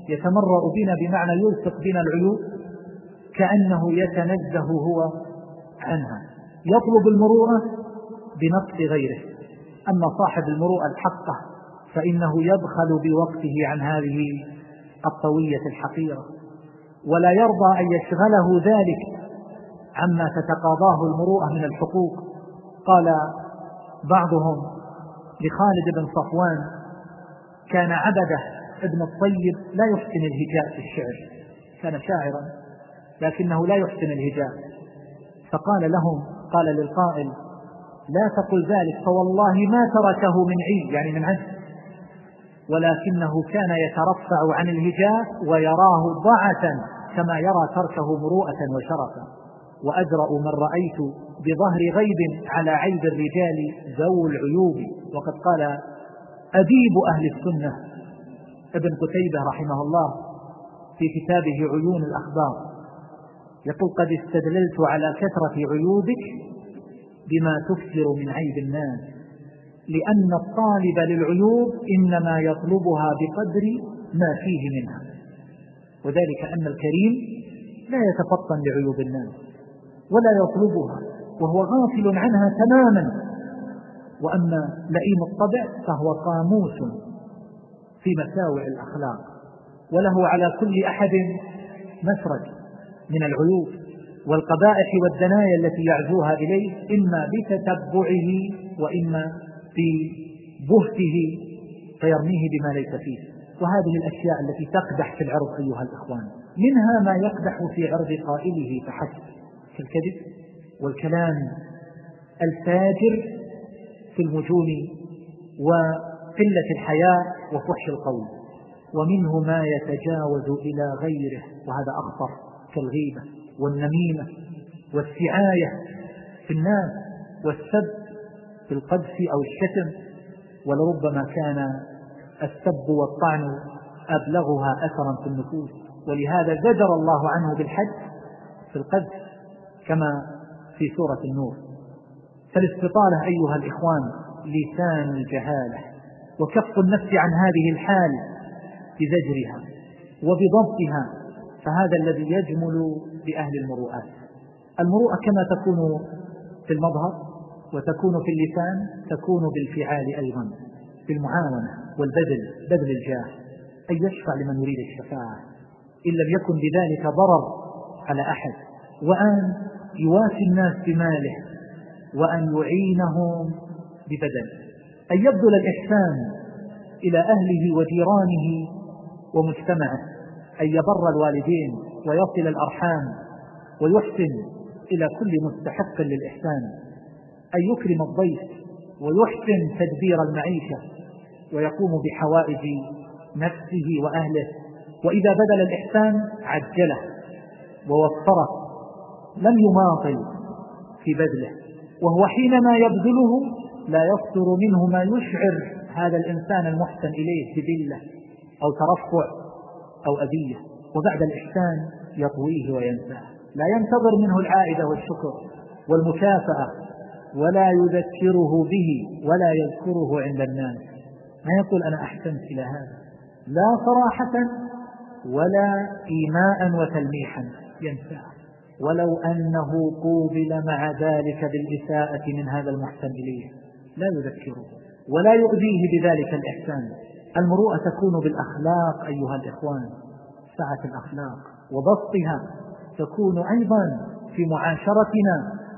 يتمرأ بنا بمعنى يلصق بنا العيوب كأنه يتنزه هو عنها، يطلب المروءة بنقص غيره. أما صاحب المروءة الحقة فإنه يبخل بوقته عن هذه الطوية الحقيرة، ولا يرضى أن يشغله ذلك عما تتقاضاه المروءة من الحقوق. قال بعضهم لخالد بن صفوان: كان عبده ابن الطيب لا يحسن الهجاء في الشعر، كان شاعرا لكنه لا يحسن الهجاء، فقال لهم، قال للقائل: لا تقل ذلك، فوالله ما تركه من عيب، يعني من عجز، ولكنه كان يترفع عن الهجاء ويراه ضعة كما يرى تركه مروءة وشرفا. وأجرأ من رأيت بظهر غيب على عيب الرجال ذو العيوب. وقد قال أديب أهل السنة ابن قتيبة رحمه الله في كتابه عيون الأخبار، يقول: قد استدللت على كثرة عيوبك بما تكثر من عيب الناس، لأن الطالب للعيوب إنما يطلبها بقدر ما فيه منها، وذلك أن الكريم لا يتفطن لعيوب الناس ولا يطلبها وهو غافل عنها تماما. وأما لئيم الطبع فهو قاموس في مساوئ الأخلاق، وله على كل أحد مسرج من العيوب والقبائح والدنايا التي يعزوها إليه، إما بتتبعه وإما ببهته فيرميه بما ليس فيه. وهذه الأشياء التي تقدح في العرض أيها الإخوان، منها ما يقدح في عرض قائله فحسب، كالكذب والكلام الفاجر في المجون وقلة الحياء وفحش القول، ومنه ما يتجاوز إلى غيره وهذا أخطر، كالغيبة والنميمة والسعاية في الناس والسب في القذف أو الشتم، ولربما كان السب والطعن أبلغها أثرا في النفوس، ولهذا زجر الله عنه بالحد في القذف كما في سورة النور. فالاستطالة أيها الإخوان لسان الجهالة، وكف النفس عن هذه الحال بزجرها وبضبطها، فهذا الذي يجمل بأهل المروءات. المروءة كما تكون في المظهر وتكون في اللسان تكون بالفعال أيضا، بالمعاونة والبذل، بذل الجاه، أن يشفع لمن يريد الشفاعة إن لم يكن بذلك ضرر على أحد، وأن يواسي الناس بماله، وأن يعينهم ببدن، أن يبذل الإحسان إلى أهله وجيرانه ومجتمعه، أن يبر الوالدين ويصل الأرحام ويحسن إلى كل مستحق للإحسان، أن يكرم الضيف ويحسن تدبير المعيشة ويقوم بحوائج نفسه وأهله، وإذا بذل الإحسان عجله ووفره، لم يماطل في بذله، وهو حينما يبذله لا يصدر منه ما يشعر هذا الإنسان المحسن إليه بذلة أو ترفع أو أذية، وبعد الإحسان يطويه وينساه، لا ينتظر منه العائدة والشكر والمكافأة، ولا يذكره به ولا يذكره عند الناس، ما يقول أنا أحسنت إلى هذا، لا صراحة ولا إيماء وتلميحا، ينساه، ولو أنه قوبل مع ذلك بالإساءة من هذا المحسن إليه لا يذكره ولا يؤذيه بذلك الإحسان. المروءة تكون بالأخلاق أيها الإخوان، سعة الأخلاق وبسطها تكون أيضا في معاشرتنا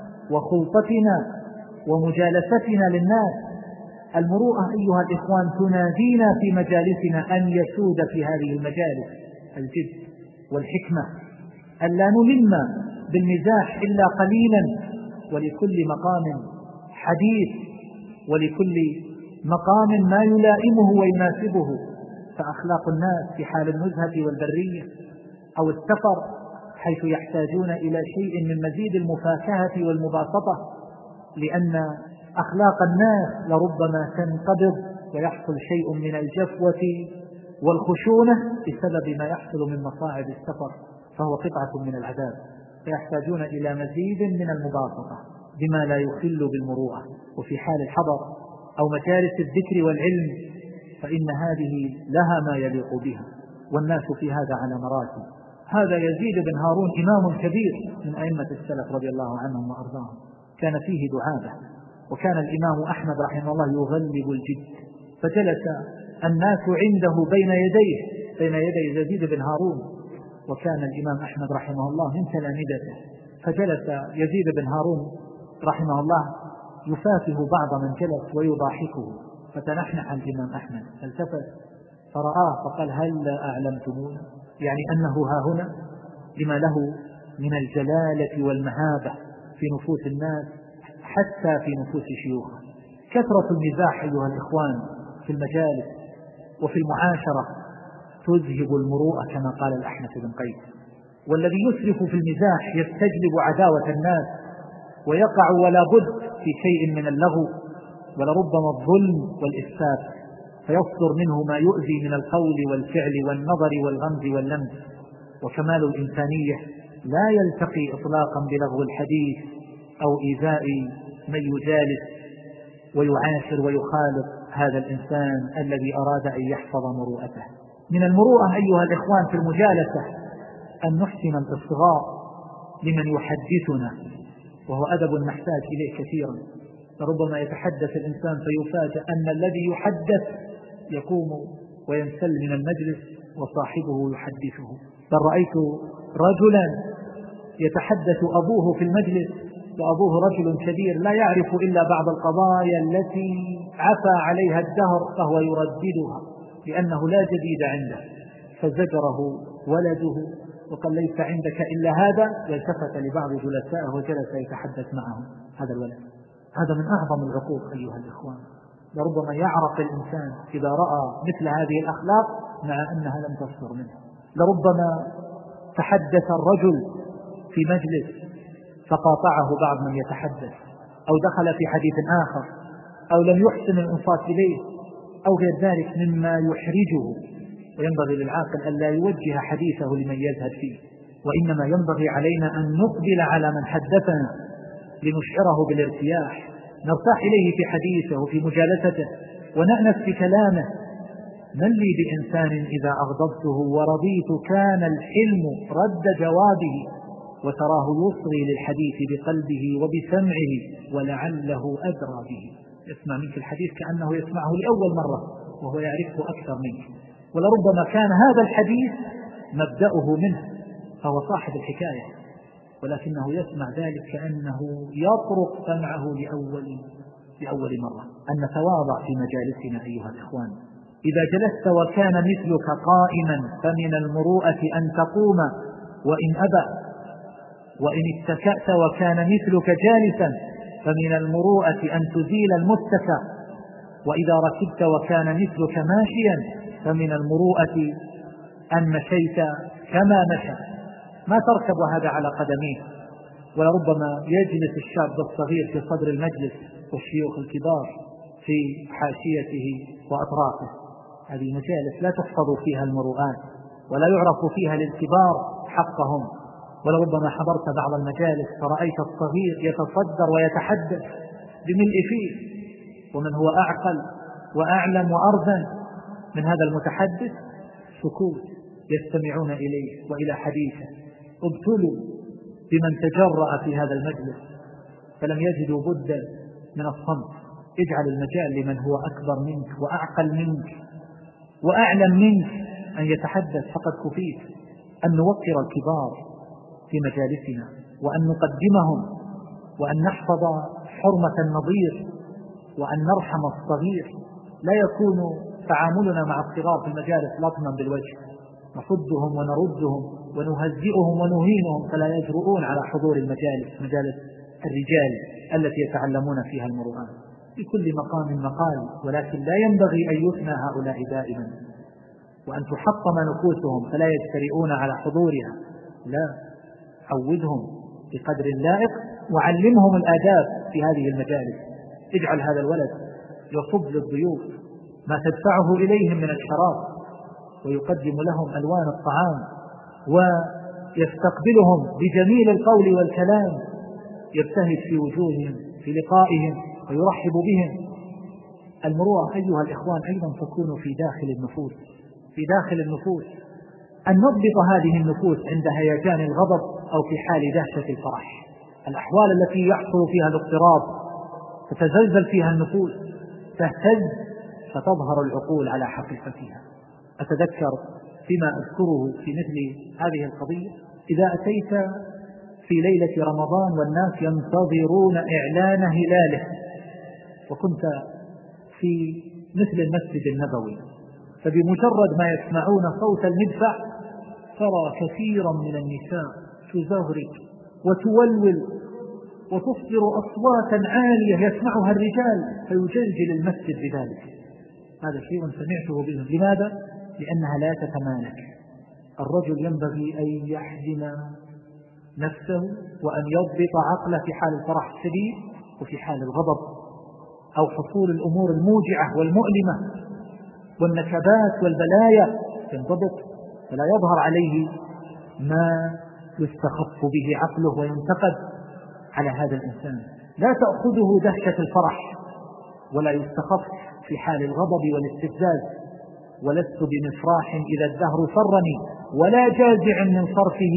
وخلطتنا ومجالستنا للناس. المروءة أيها الإخوان تنادينا في مجالسنا أن يسود في هذه المجالس الجد والحكمة، أن لا نلم بالمزاح إلا قليلا، ولكل مقام حديث، ولكل مقام ما يلائمه ويناسبه، فأخلاق الناس في حال النزهة والبرية أو السفر حيث يحتاجون إلى شيء من مزيد المفاكهة والمباسطة، لأن أخلاق الناس لربما تنقبض ويحصل شيء من الجفوة والخشونة بسبب ما يحصل من مصاعب السفر، فهو قطعة من العذاب، فيحتاجون إلى مزيد من المباسطة بما لا يخل بالمروءة. وفي حال الحضر أو مجالس الذكر والعلم فإن هذه لها ما يليق بها، والناس في هذا على مراتب. هذا يزيد بن هارون إمام كبير من أئمة السلف رضي الله عنهم وأرضاهم، كان فيه دعابة، وكان الإمام أحمد رحمه الله يغلب الجد، فجلس الناس عنده بين يدي يزيد بن هارون، وكان الإمام أحمد رحمه الله من تلامذته، فجلس يزيد بن هارون رحمه الله يفاته بعض من جلس ويضاحكه، فتنحنح الإمام أحمد، فالتفت فرآه فقال: هل أعلمتمونا؟ يعني أنه ها هنا، لما له من الجلالة والمهابة في نفوس الناس حتى في نفوس شيوخه. كثرة المزاح أيها الإخوان في المجالس وفي المعاشرة تذهب المروءة كما قال الأحنف بن قيس، والذي يسرف في المزاح يستجلب عداوة الناس ويقع ولا بد في شيء من اللغو ولربما الظلم والإفساد، فيصدر منه ما يؤذي من القول والفعل والنظر والغمز واللمس. وكمال الإنسانية لا يلتقي إطلاقا بلغو الحديث أو إيذاء من يجالس ويعاشر ويخالط هذا الإنسان الذي أراد أن يحفظ مروءته. من المروءة أيها الإخوان في المجالسة أن نحسن الإصغاء لمن يحدثنا، وهو أدب نحتاج إليه كثيرا. فربما يتحدث الإنسان فيفاجأ أن الذي يحدث يقوم وينسل من المجلس وصاحبه يحدثه. بل رأيت رجلا يتحدث أبوه في المجلس، وأبوه رجل كبير لا يعرف إلا بعض القضايا التي عفى عليها الدهر فهو يرددها لأنه لا جديد عنده، فزجره ولده وقال: ليس عندك إلا هذا، والتفت لبعض جلسائه وجلس يتحدث معهم. هذا الولد هذا من أعظم العقوق أيها الإخوان. لربما يعرف الإنسان إذا رأى مثل هذه الأخلاق مع أنها لم تصدر منه. لربما تحدث الرجل في مجلس فقاطعه بعض من يتحدث، أو دخل في حديث آخر، أو لم يحسن الإنصات إليه، أو غير ذلك مما يحرجه. وينبغي للعاقل أن لا يوجه حديثه لمن يزهد فيه، وإنما ينبغي علينا أن نقبل على من حدثنا لنشعره بالارتياح، نرتاح إليه في حديثه وفي مجالسته ونأنس في كلامه. من لي بإنسان إذا أغضبته ورضيت كان الحلم رد جوابه، وتراه يصغي للحديث بقلبه وبسمعه ولعله أدرى به. يسمع منك الحديث كأنه يسمعه لأول مرة وهو يعرفه أكثر منك، ولربما كان هذا الحديث مبدأه منه فهو صاحب الحكاية، ولكنه يسمع ذلك كأنه يطرق سمعه لأول مرة. أن نتواضع في مجالسنا أيها الإخوان. إذا جلست وكان مثلك قائما فمن المروءة أن تقوم وإن أبى، وإن اتكأت وكان مثلك جالسا فمن المروءة أن تزيل المتكأ، وإذا ركبت وكان مثلك ماشيا فمن المروءة أن مشيت كما مشى، ما تركب هذا على قدميه. ولربما يجلس الشاب الصغير في صدر المجلس والشيوخ الكبار في حاشيته وأطرافه. هذه مجالس لا تحفظ فيها المروءات ولا يعرف فيها للكبار حقهم. ولربما حضرت بعض المجالس فرأيت الصغير يتصدر ويتحدث بملء فيه، ومن هو أعقل وأعلم وأرذن من هذا المتحدث سكوت يستمعون إليه وإلى حديثه. ابتلوا بمن تجرأ في هذا المجلس فلم يجدوا بدا من الصمت. اجعل المجال لمن هو أكبر منك وأعقل منك وأعلم منك أن يتحدث، فقد كفيت. أن نوقر الكبار في مجالسنا وأن نقدمهم وأن نحفظ حرمة النظير وأن نرحم الصغير. لا يكون تعاملنا مع الصغار في المجالس لطما بالوجه، نصدهم ونردهم ونهزئهم ونهينهم فلا يجرؤون على حضور المجالس، مجالس الرجال التي يتعلمون فيها المروءات. في كل مقام مقال، ولكن لا ينبغي أن يثنى هؤلاء دائما وأن تحطم نفوسهم فلا يجترئون على حضورها. لا، عودهم بقدر اللائق وعلمهم الآداب في هذه المجالس. اجعل هذا الولد يصب للضيوف ما تدفعه إليهم من الشراب، ويقدم لهم ألوان الطعام، ويستقبلهم بجميل القول والكلام، يبتهج في وجوههم في لقائهم ويرحب بهم. المروءة أيها الإخوان أيضا تكون في داخل النفوس، في داخل النفوس. أن نضبط هذه النفوس عند هيجان الغضب أو في حال دهشة الفرح. الأحوال التي يحصل فيها الاضطراب تتزلزل فيها النفوس، تهتز، فتظهر العقول على حقيقتها. أتذكر فيما أذكره في مثل هذه القضية إذا أتيت في ليلة رمضان والناس ينتظرون إعلان هلاله، وكنت في مثل المسجد النبوي، فبمجرد ما يسمعون صوت المدفع ترى كثيرا من النساء تزغرق وتولول وتصدر أصواتا عالية يسمعها الرجال فيجلجل المسجد بذلك. هذا شيء سمعته بهم. لماذا؟ لأنها لا تتمالك. الرجل ينبغي أن يحزم نفسه وأن يضبط عقله في حال الفرح الشديد وفي حال الغضب أو حصول الأمور الموجعة والمؤلمة والنكبات والبلايا، ينضبط فلا يظهر عليه ما يستخف به عقله وينتقد على هذا الإنسان. لا تأخذه دهشة الفرح ولا يستخف في حال الغضب والاستفزاز. ولست بمفراح إذا الدهر فرني ولا جازع من صرفه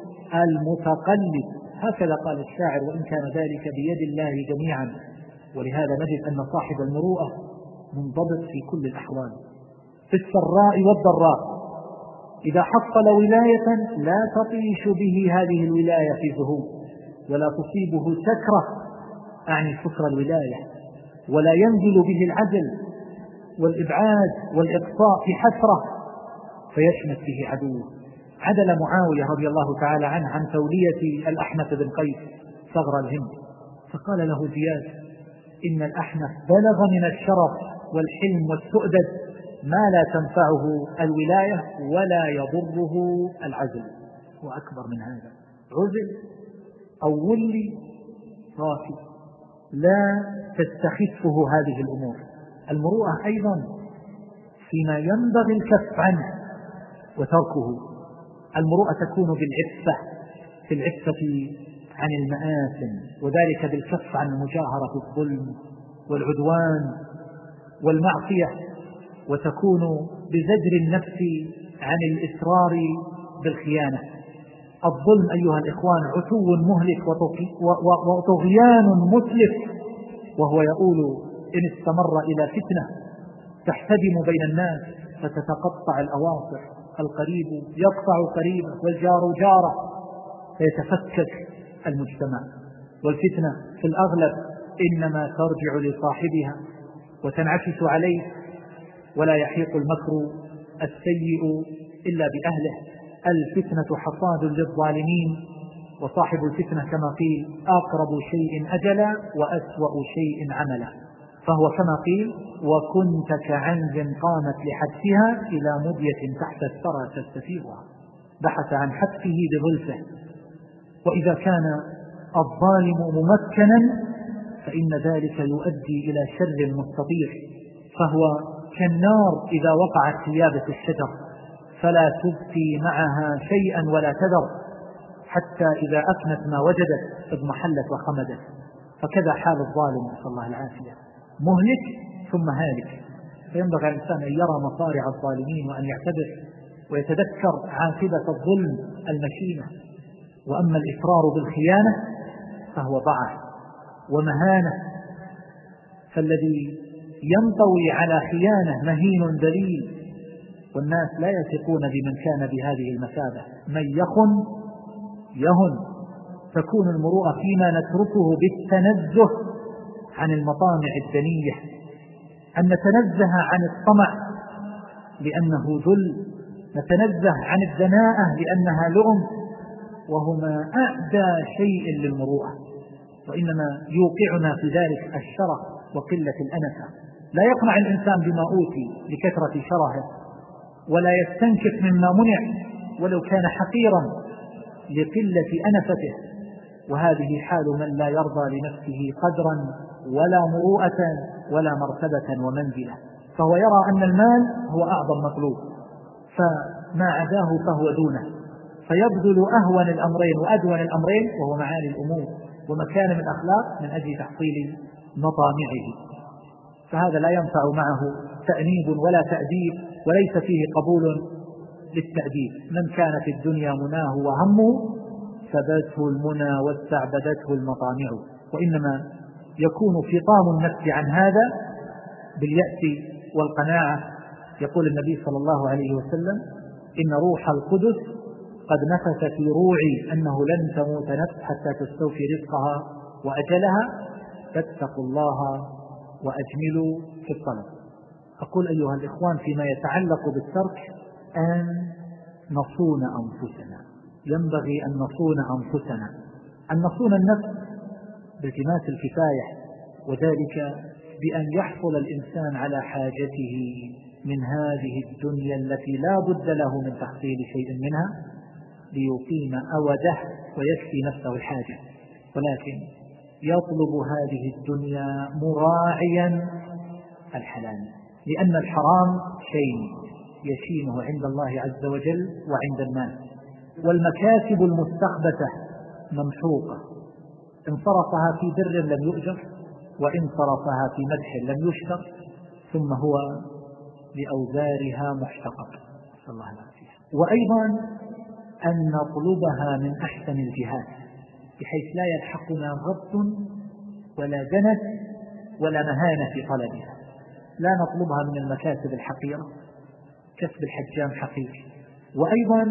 المتقلب. هكذا قال الشاعر، وإن كان ذلك بيد الله جميعا. ولهذا نجد أن صاحب المروءة منضبط في كل الأحوال في السراء والضراء. إذا حصل ولاية لا تطيش به هذه الولاية في ذهول، ولا تصيبه سكرة أعني سكر الولاية، ولا ينزل به العجل والإبعاد والإقصاء في حسرة فيشمت به عدوه. عدل معاوية رضي الله تعالى عنه عن تولية الأحنف بن قيس ثغر الهند، فقال له زياد: إن الأحنف بلغ من الشرف والحلم والسؤدد ما لا تنفعه الولاية ولا يضره العزل. وأكبر من هذا، عزل أو ولي راكب لا تستخفه هذه الأمور. المروءة أيضا فيما ينبغي الكف عنه وتركه. المروءة تكون بالعفة، في العفة عن المآثم، وذلك بالكف عن المجاهرة بالظلم والعدوان والمعصية، وتكون بزجر النفس عن الإصرار بالخيانة. الظلم أيها الإخوان عتو مهلك وطغيان متلف، وهو يؤول إن استمر إلى فتنة تحتدم بين الناس فتتقطع الأواصر، القريب يقطع قريبه والجار جاره فيتفكك المجتمع. والفتنة في الأغلب إنما ترجع لصاحبها وتنعكس عليه، ولا يحيق المكر السيء إلا بأهله. الفتنة حصاد للظالمين، وصاحب الفتنة كما قيل أقرب شيء أجلا وأسوأ شيء عملا. فهو كما قيل: وكنت كعنز قامت لحبسها إلى مضية تحت الثرى تستفيضها. بحث عن حبسه بغلفه. وإذا كان الظالم ممكنا فإن ذلك يؤدي إلى شر مستطير، فهو كالنار إذا وقعت في يابس الشجر فلا تبقي معها شيئا ولا تذر، حتى إذا أفنت ما وجدت اضمحلت وخمدت. فكذا حال الظالم، نسأل الله العافية، مهلك ثم هالك. فينبغي على الإنسان أن يرى مصارع الظالمين وأن يعتبر ويتذكر عاقبة الظلم المشينة. وأما الإصرار بالخيانة فهو ضعف ومهانة، فالذي ينطوي على خيانة مهين ذليل، والناس لا يثقون بمن كان بهذه المثابة. من يخن يهن. تكون المروءة فيما نتركه بالتنزه عن المطامع الدنية، أن نتنزه عن الطمع لأنه ذل، نتنزه عن الدناءة لأنها لؤم، وهما أعدى شيء للمروءة. وإنما يوقعنا في ذلك الشره وقلة الأنفة. لا يقنع الإنسان بما أوتي لكثرة شرهه، ولا يستنكف مما منع ولو كان حقيرا لقلة أنفته. وهذه حال من لا يرضى لنفسه قدرا ولا مروءة ولا مرتبة ومنزلة، فهو يرى أن المال هو أعظم مطلوب، فما عداه فهو دونه، فيبذل أهون الأمرين وأدون الأمرين وهو معالي الأمور ومكارم الأخلاق من أجل تحصيل مطامعه. فهذا لا ينفع معه تأنيب ولا تأديب، وليس فيه قبول للتأديب: من كانت الدنيا مناه وهمه ثبته المنى واستعبدته المطامع. وإنما يكون فطام النفس عن هذا باليأس والقناعة. يقول النبي صلى الله عليه وسلم: إن روح القدس قد نفث في روعي أنه لن تموت نفس حتى تستوفي رزقها وأجلها، فاتقوا الله وأجملوا في الطلب. أقول أيها الإخوان فيما يتعلق بالترك أن نصون أنفسنا، ينبغي أن نصون أنفسنا، أن نصون النفس بالتماس الكفاية، وذلك بأن يحصل الإنسان على حاجته من هذه الدنيا التي لا بد له من تحصيل شيء منها ليقيم أوده ويكفي نفسه الحاجة، ولكن يطلب هذه الدنيا مراعيا الحلال، لأن الحرام شيء يشينه عند الله عز وجل وعند الناس، والمكاسب المستخبثة ممحوقة، إن صرفها في بر لم يؤجر، وإن صرفها في مدح لم يشكر، ثم هو لأوزارها محتقر، نسأل الله العافية. وأيضا أن نطلبها من أحسن الجهات بحيث لا يلحقنا غبط ولا دنس ولا مهانة في طلبها. لا نطلبها من المكاسب الحقيرة كسب الحجام حقير، وأيضا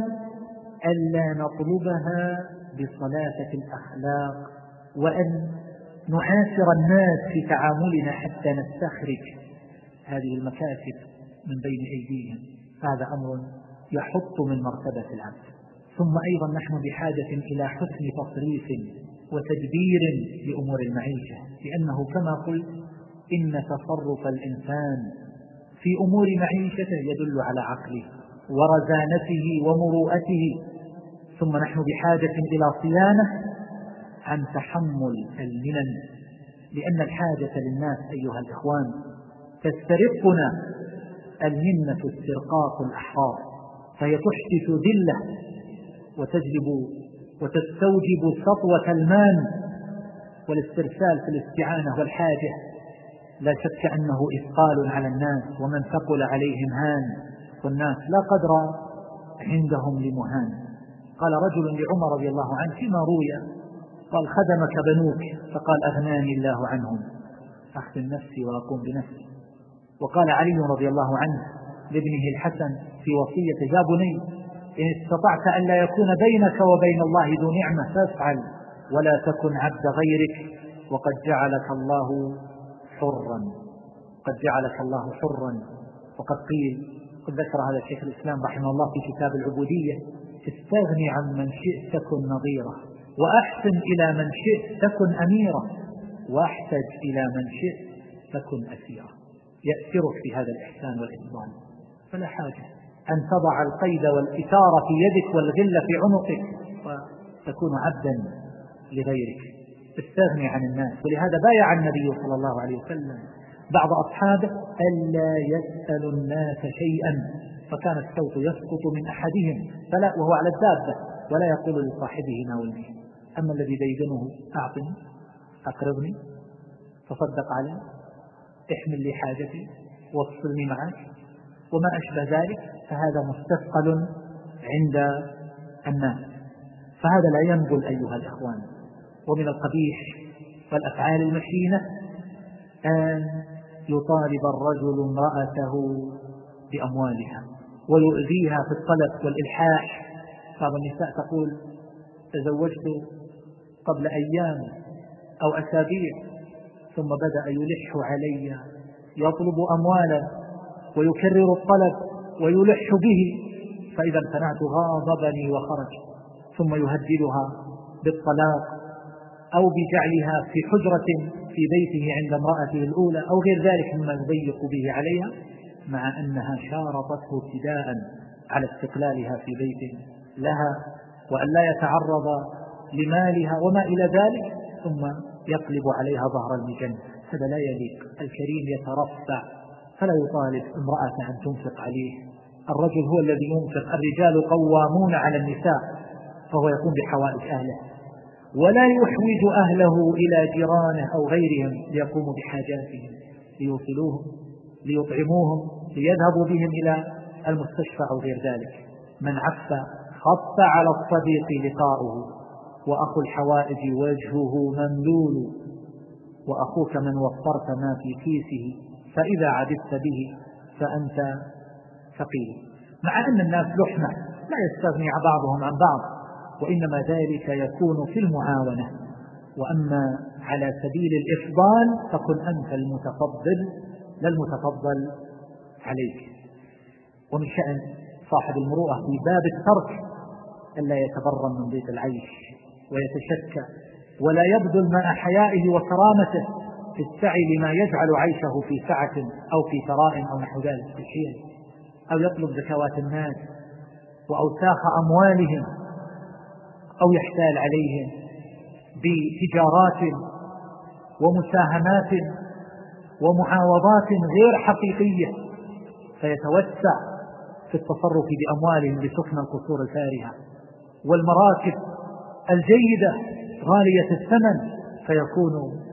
ألا نطلبها بصلافة الأخلاق، وأن نعاشر الناس في تعاملنا حتى نستخرج هذه المكاسب من بين أيديهم. هذا أمر يحط من مرتبة العبد. ثم أيضا نحن بحاجة إلى حسن تصريف وتدبير لأمور المعيشة، لأنه كما قلت إن تصرف الإنسان في أمور معيشته يدل على عقله ورزانته ومروءته. ثم نحن بحاجة إلى صيانة عن تحمل المنن، لأن الحاجة للناس أيها الإخوان تسترقنا المنة استرقاق الأحرار، فهي تحدث ذلة وتجلب وتستوجب سطوة المان والاسترسال في الاستعانة والحاجة. لا شك أنه إثقال على الناس، ومن ثقل عليهم هان، والناس لا قدر عندهم لمهان. قال رجل لعمر رضي الله عنه فيما روي، قال: خدمك بنوك، فقال: أغناني الله عنهم، أخدم نفسي وأقوم بنفسي. وقال علي رضي الله عنه لابنه الحسن في وصيته: يا بني، إن استطعت أن لا يكون بينك وبين الله ذو نعمة فافعل، ولا تكن عبد غيرك، وقد جعلك الله حرا، قد جعلك الله حرا. وقد قيل، قد ذكر هذا شيخ الإسلام رحمه الله في كتاب العبودية: استغني عن من شئت تكن نظيرة، وأحسن إلى من شئت تكن أميرة، واحتج إلى من شئت تكن أسيرة. يأسرك في هذا الإحسان والإفضال، فلا حاجة أن تضع القيد والإثار في يدك والغل في عنقك وتكون عبدا لغيرك. استغني عن الناس. ولهذا بايع النبي صلى الله عليه وسلم بعض أصحابه ألا يسأل الناس شيئا، فكان الصوت يسقط من أحدهم فلا وهو على الدابة ولا يقول لصاحبه ناولني، أما الذي ديدنه: أعطني، أقرضني، تصدق علي، احمل لي حاجتي، وصلني معك، وما أشبه ذلك، فهذا مستثقل عند الناس. فهذا لا ينبل أيها الإخوان. ومن القبيح والأفعال المشينة أن يطالب الرجل امرأته بأموالها ويؤذيها في الطلب والإلحاح. بعض النساء تقول: تزوجت قبل أيام أو أسابيع، ثم بدأ يلح علي، يطلب أموالا ويكرر الطلب ويلح به، فإذا امتنعت غاضبني وخرج. ثم يهددها بالطلاق أو بجعلها في حجرة في بيته عند امرأته الأولى أو غير ذلك مما يضيق به عليها، مع أنها شارطته ابتداء على استقلالها في بيت لها وأن لا يتعرض لمالها وما إلى ذلك، ثم يقلب عليها ظهر المجن. هذا لا يليق. الكريم يترفع فلا يطالب امرأة أن تنفق عليه. الرجل هو الذي ينفق، الرجال قوامون على النساء، فهو يقوم بحوائج أهله ولا يحوج أهله إلى جيرانه أو غيرهم ليقوموا بحاجاتهم، ليوصلوهم، ليطعموهم، ليذهبوا بهم إلى المستشفى أو غير ذلك. من عف خف على الصديق لقاؤه، وأخو الحوائج وجهه مملول، وأخوك من وفرت ما في كيسه، فإذا عبثت به فأنت فقير. مع أن الناس لحمة لا يستغني بعضهم عن بعض، وإنما ذلك يكون في المعاونة. وأما على سبيل الإفضال فكن أنت المتفضل لا المتفضل عليك. ومن شأن صاحب المروءة في باب الترك ألا يتبرم من بيت العيش ويتشكى، ولا يبذل ماء حيائه وكرامته في السعي لما يجعل عيشه في سعة أو في ثراء أو نحو ذلك في الحيل، أو يطلب زكوات الناس وأوساخ أموالهم، أو يحتال عليهم بتجارات ومساهمات ومعاوضات غير حقيقية، فيتوسع في التصرف بأموالهم لسكن القصور الفارهة والمراكب الجيدة غالية الثمن، فيكون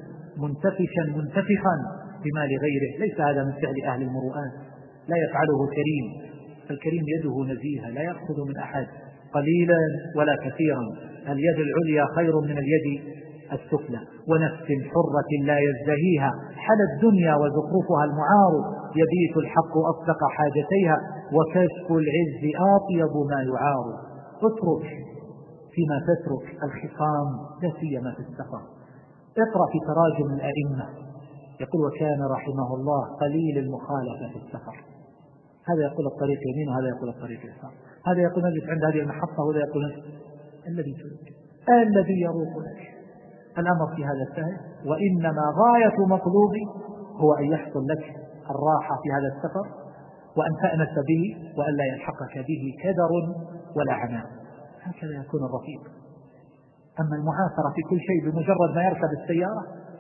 منتفخا بمال غيره. ليس هذا من فعل أهل المروءات، لا يفعله كريم. الكريم يده نزيهة لا يأخذ من أحد قليلا ولا كثيرا. اليد العليا خير من اليد السفلى. ونفس حرة لا يزدهيها حل الدنيا وزخرفها المعار، يبيت الحق أصدق حاجتيها، وكشف العز أطيب ما يعار. اترك فيما تترك الخصام لا سيما في السفر. اقرأ في تراجم الأئمة، يقول وكان رحمه الله قليل المخالفة في السفر. هذا يقول الطريق يمين وهذا يقول الطريق يسار، هذا يقول نجلس عند هذه المحطة وهذا يقول الذي تريد الذي يروق لك. الأمر في هذا سهل، وإنما غاية مطلوبي هو أن يحصل لك الراحة في هذا السفر، وأن تأنس به، وأن لا يلحقك به كدر ولا عناء. هكذا يكون الرفيق. أما المعاصرة في كل شيء بمجرد ما يركب السيارة،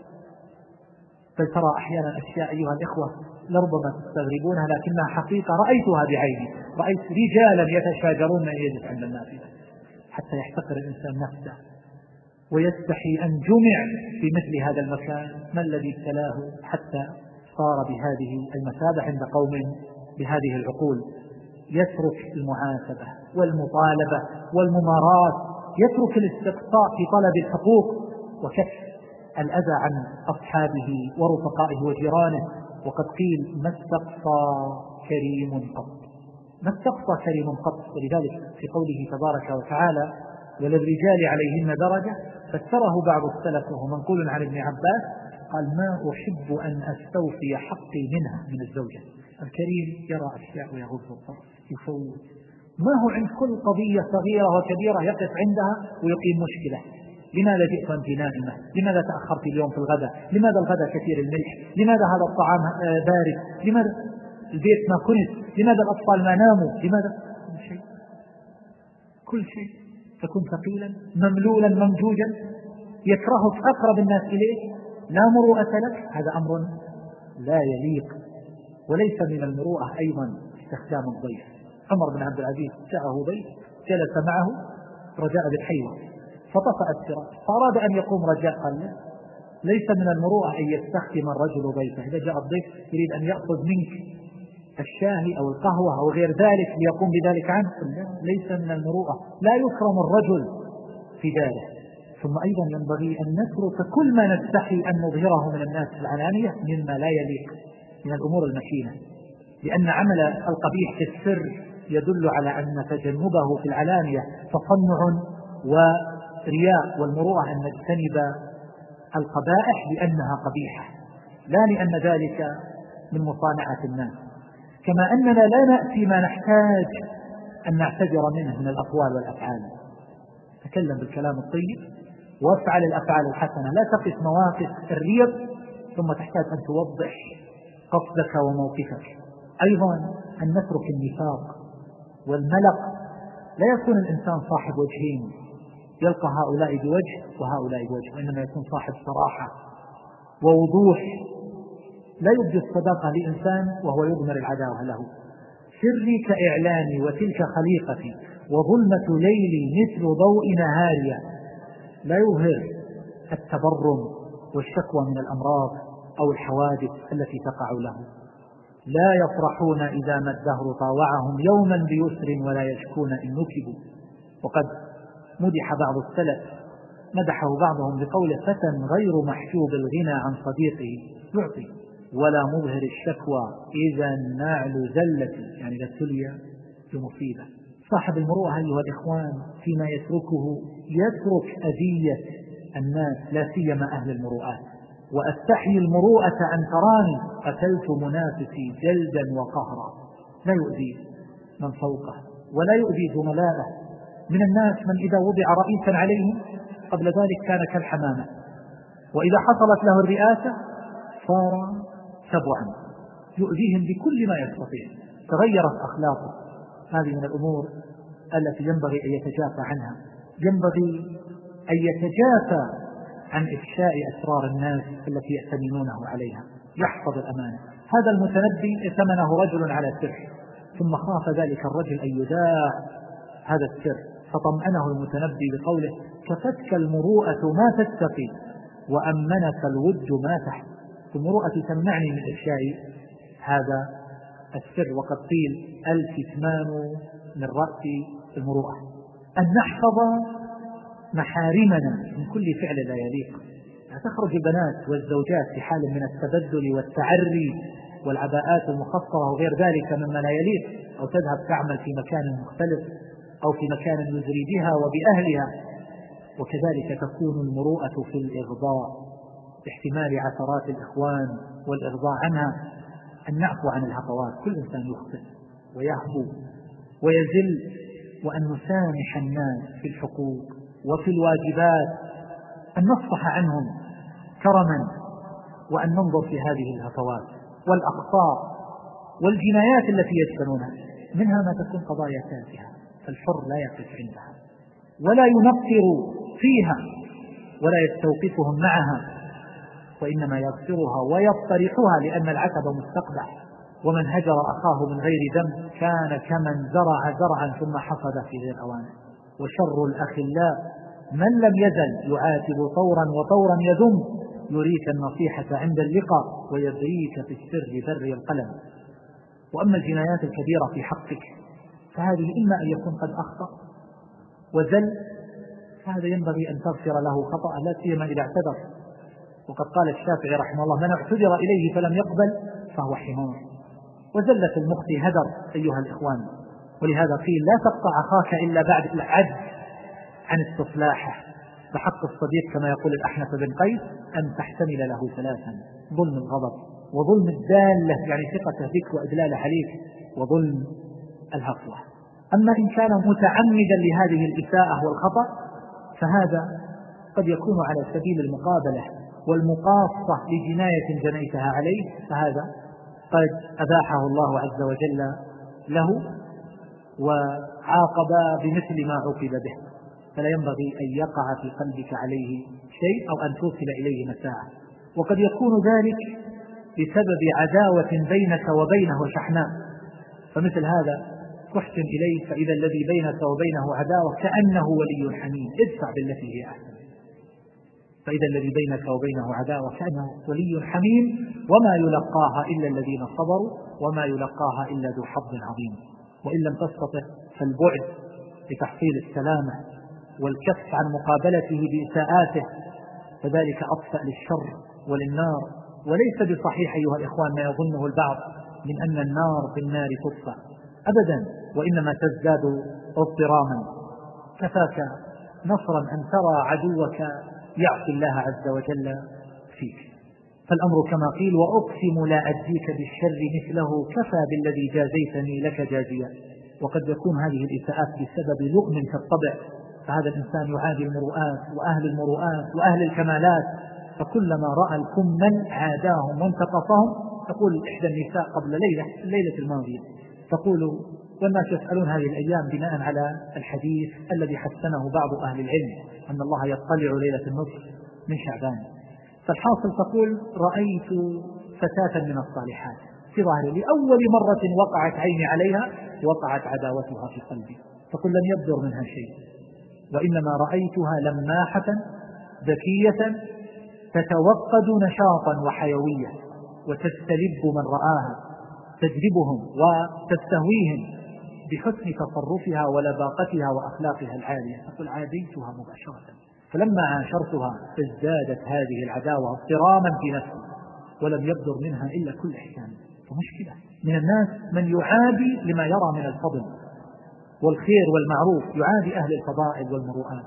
بل ترى أحيانا أشياء أيها الإخوة لربما تستغربونها لكنها حقيقة رأيتها بعيني. رأيت رجالا يتشاجرون من يجلس عند النافذة حتى يحتقر الإنسان نفسه ويستحي أن جمع في مثل هذا المكان. ما الذي ابتلاه حتى صار بهذه المثابة عند قوم بهذه العقول؟ يترك المعاتبة والمطالبة والممارات، يترك الاستقصاء في طلب الحقوق وكف الأذى عن أصحابه ورفقائه وجيرانه. وقد قيل ما استقصى كريم قط، ما استقصى كريم قط. ولذلك في قوله تبارك وتعالى وللرجال عليهن درجة، فسره بعض السلف وهو منقول عن ابن عباس، قال ما أحب أن أستوفي حقي منها من الزوجة. الكريم يرى أشياء ويغض الطرف يفوت، ما هو عند كل قضية صغيرة وكبيرة يقف عندها ويقيم مشكلة. لماذا جئت أنت نائمة؟ لماذا تأخرت اليوم في الغداء؟ لماذا الغداء كثير الملح؟ لماذا هذا الطعام بارد؟ لماذا البيت ما كنس؟ لماذا الأطفال ما ناموا؟ لماذا؟ كل شيء تكون ثقيلا مملولا ممجوجا، يكرهك أقرب الناس إليك، لا مروءة لك. هذا أمر لا يليق. وليس من المروءة أيضا استخدام الضيف. عمر بن عبد العزيز جاءه ضيف جلس معه رجاء بالحيوة فطفأ السراج، فأراد أن يقوم رجاء، قال ليس من المروءة أن يستخدم الرجل ضيفه. إذا جاء الضيف يريد أن يأخذ منك الشاهي أو القهوة أو غير ذلك ليقوم بذلك عنه، ليس من المروءة. لا يكرم الرجل في داره. ثم أيضا ينبغي أن نترك كل ما نستحي أن نظهره من الناس العلانية مما لا يليق من الأمور المشينة، لأن عمل القبيح في السر يدل على أن تجنبه في العلانية تصنع ورياء. والمروءة أن نجتنب القبائح لأنها قبيحة، لا لأن ذلك من مصانعة الناس. كما أننا لا نأتي ما نحتاج أن نعتذر منه من الأقوال والأفعال. تكلم بالكلام الطيب وافعل الأفعال الحسنة، لا تقف مواقف الريب ثم تحتاج أن توضح قصدك وموقفك. أيضا أن نترك النفاق والملق. لا يكون الإنسان صاحب وجهين يلقى هؤلاء بوجه وهؤلاء بوجه، وإنما يكون صاحب صراحة ووضوح. لا يبدي الصداقة لإنسان وهو يضمر العداوة له. سري كإعلاني وتلك خليقتي، وظلمة ليلي مثل ضوء نهاري. لا يظهر التبرم والشكوى من الأمراض أو الحوادث التي تقع له. لا يفرحون إذا ما الدهر طاوعهم يوما بيسر ولا يشكون إن نكبوا. وقد مدح بعض السلف، مدحه بعضهم بقول فتى غير محجوب الغنى عن صديقه يعطي ولا مظهر الشكوى إذا النعل زلت، يعني إذا ابتلي بمصيبة. صاحب المروءة أيها الإخوان فيما يترك أذية الناس لا سيما أهل المروءات. وأستحيي المروءة أن تراني قتلت منافسي جلدا وقهرا، لا يؤذي من فوقه ولا يؤذي زملائه. من الناس من إذا وضع رئيسا عليهم قبل ذلك كان كالحمامة، وإذا حصلت له الرئاسة صار سبعا يؤذيهم بكل ما يستطيع، تغيرت أخلاقه. هذه من الأمور التي ينبغي أن يتجافى عنها، ينبغي أن يتجافى عن إفشاء أسرار الناس التي يأتمنونه عليها، يحفظ الأمانة. هذا المتنبي ائتمنه رجل على سر، ثم خاف ذلك الرجل أن يذاع هذا السر، فطمأنه المتنبي بقوله كفتك المروءة ما تتقي وأمنك الود ما تحت. المروءة تمنعني من إفشاء هذا السر، وقد قيل الكتمان من رأس المروءة. أن نحفظ محارمنا من كل فعل لا يليق. تخرج البنات والزوجات في حال من التبدل والتعري والعباءات المخصرة وغير ذلك مما لا يليق، أو تذهب تعمل في مكان مختلف أو في مكان يزري بها وبأهلها. وكذلك تكون المروءة في الإغضاء باحتمال عثرات الإخوان والإغضاء عنها، أن نعفو عن الهفوات. كل إنسان يخطئ ويهفو ويزل، وأن نسامح الناس في الحقوق وفي الواجبات، أن نصفح عنهم كرما، وأن ننظر في هذه الهفوات والأخطاء والجنايات التي يجتنونها، منها ما تكون قضايا تافهة فالحر لا يقف عندها ولا ينقر فيها ولا يستوقفهم معها، وإنما يغفرها ويطرحها لأن العتب مستقبح. ومن هجر أخاه من غير ذنب كان كمن زرع زرعا ثم حصد في غير أوانه. وشر الأخلاء من لم يزل يعاتب طورا وطورا يذم، يريك النصيحة عند اللقاء ويبريك في السر بر القلم. وأما الجنايات الكبيرة في حقك فهذه إما أن يكون قد أخطأ وزل، فهذا ينبغي أن تغفر له خطأ لا سيما إذا اعتذر. وقد قال الشافعي رحمه الله من اعتذر إليه فلم يقبل فهو حمار. وزلة المخطئ هدر أيها الإخوان، ولهذا قيل لا تقطع أخاك إلا بعد العجز عن استصلاحه. فحق الصديق كما يقول الأحنف بن قيس أن تحتمل له ثلاثا: ظلم الغضب، وظلم الدالة يعني ثقته بك وإدلاله عليك، وظلم الهفوة. أما إن كان متعمدا لهذه الإساءة والخطأ فهذا قد يكون على سبيل المقابلة والمقاصة لجناية جنيتها عليه، فهذا قد أباحه الله عز وجل له وعاقب بمثل ما عوقب به، فلا ينبغي أن يقع في قلبك عليه شيء أو أن توصل إليه مساعة. وقد يكون ذلك بسبب عداوة بينك وبينه وشحناء، فمثل هذا تحسن إليه، فإذا الذي بينك وبينه عداوة كأنه ولي حميم ادفع بالتي هي أحسن. فإذا الذي بينك وبينه عداوة كأنه ولي حميم، وما يلقاها إلا الذين صبروا وما يلقاها إلا ذو حظ عظيم. وإن لم تستطع فالبعد لتحصيل السلامة والكف عن مقابلته بإساءاته، فذلك أطفأ للشر وللنار. وليس بصحيح أيها الإخوان ما يظنه البعض من أن النار بالنار تطفأ أبدا، وإنما تزداد اضطراما. كفاك نصرا أن ترى عدوك يعصي الله عز وجل فيك. فالأمر كما قيل وأقسم لا أجزيك بالشر مثله كفى بالذي جازيتني لك جازيا. وقد يكون هذه الإساءات بسبب لؤم في الطبع، فهذا الإنسان يعادي المروءات وأهل المروءات وأهل الكمالات، فكلما رأى الكمل عاداهم وانتقصهم. تقول إحدى النساء قبل الليلة الماضية تقول والناس يسألون هذه الأيام بناء على الحديث الذي حسنه بعض أهل العلم أن الله يطلع ليلة النصف من شعبان، فالحاصل تقول رأيت فتاة من الصالحات في ظاهري لأول مرة وقعت عيني عليها وقعت عداوتها في قلبي، تقول لم يبدر منها شيء، وإنما رأيتها لماحة ذكية تتوقد نشاطا وحيوية وتستلب من رآها، تجذبهم وتستهويهم بحسن تصرفها ولباقتها وأخلاقها العالية، تقول عاديتها مباشرة، فلما عاشرتها ازدادت هذه العداوة اضطراما في نفسي ولم يبدر منها إلا كل إحسان. فمشكلة من الناس من يعادي لما يرى من الفضل والخير والمعروف، يعادي أهل الفضائل والمروءات،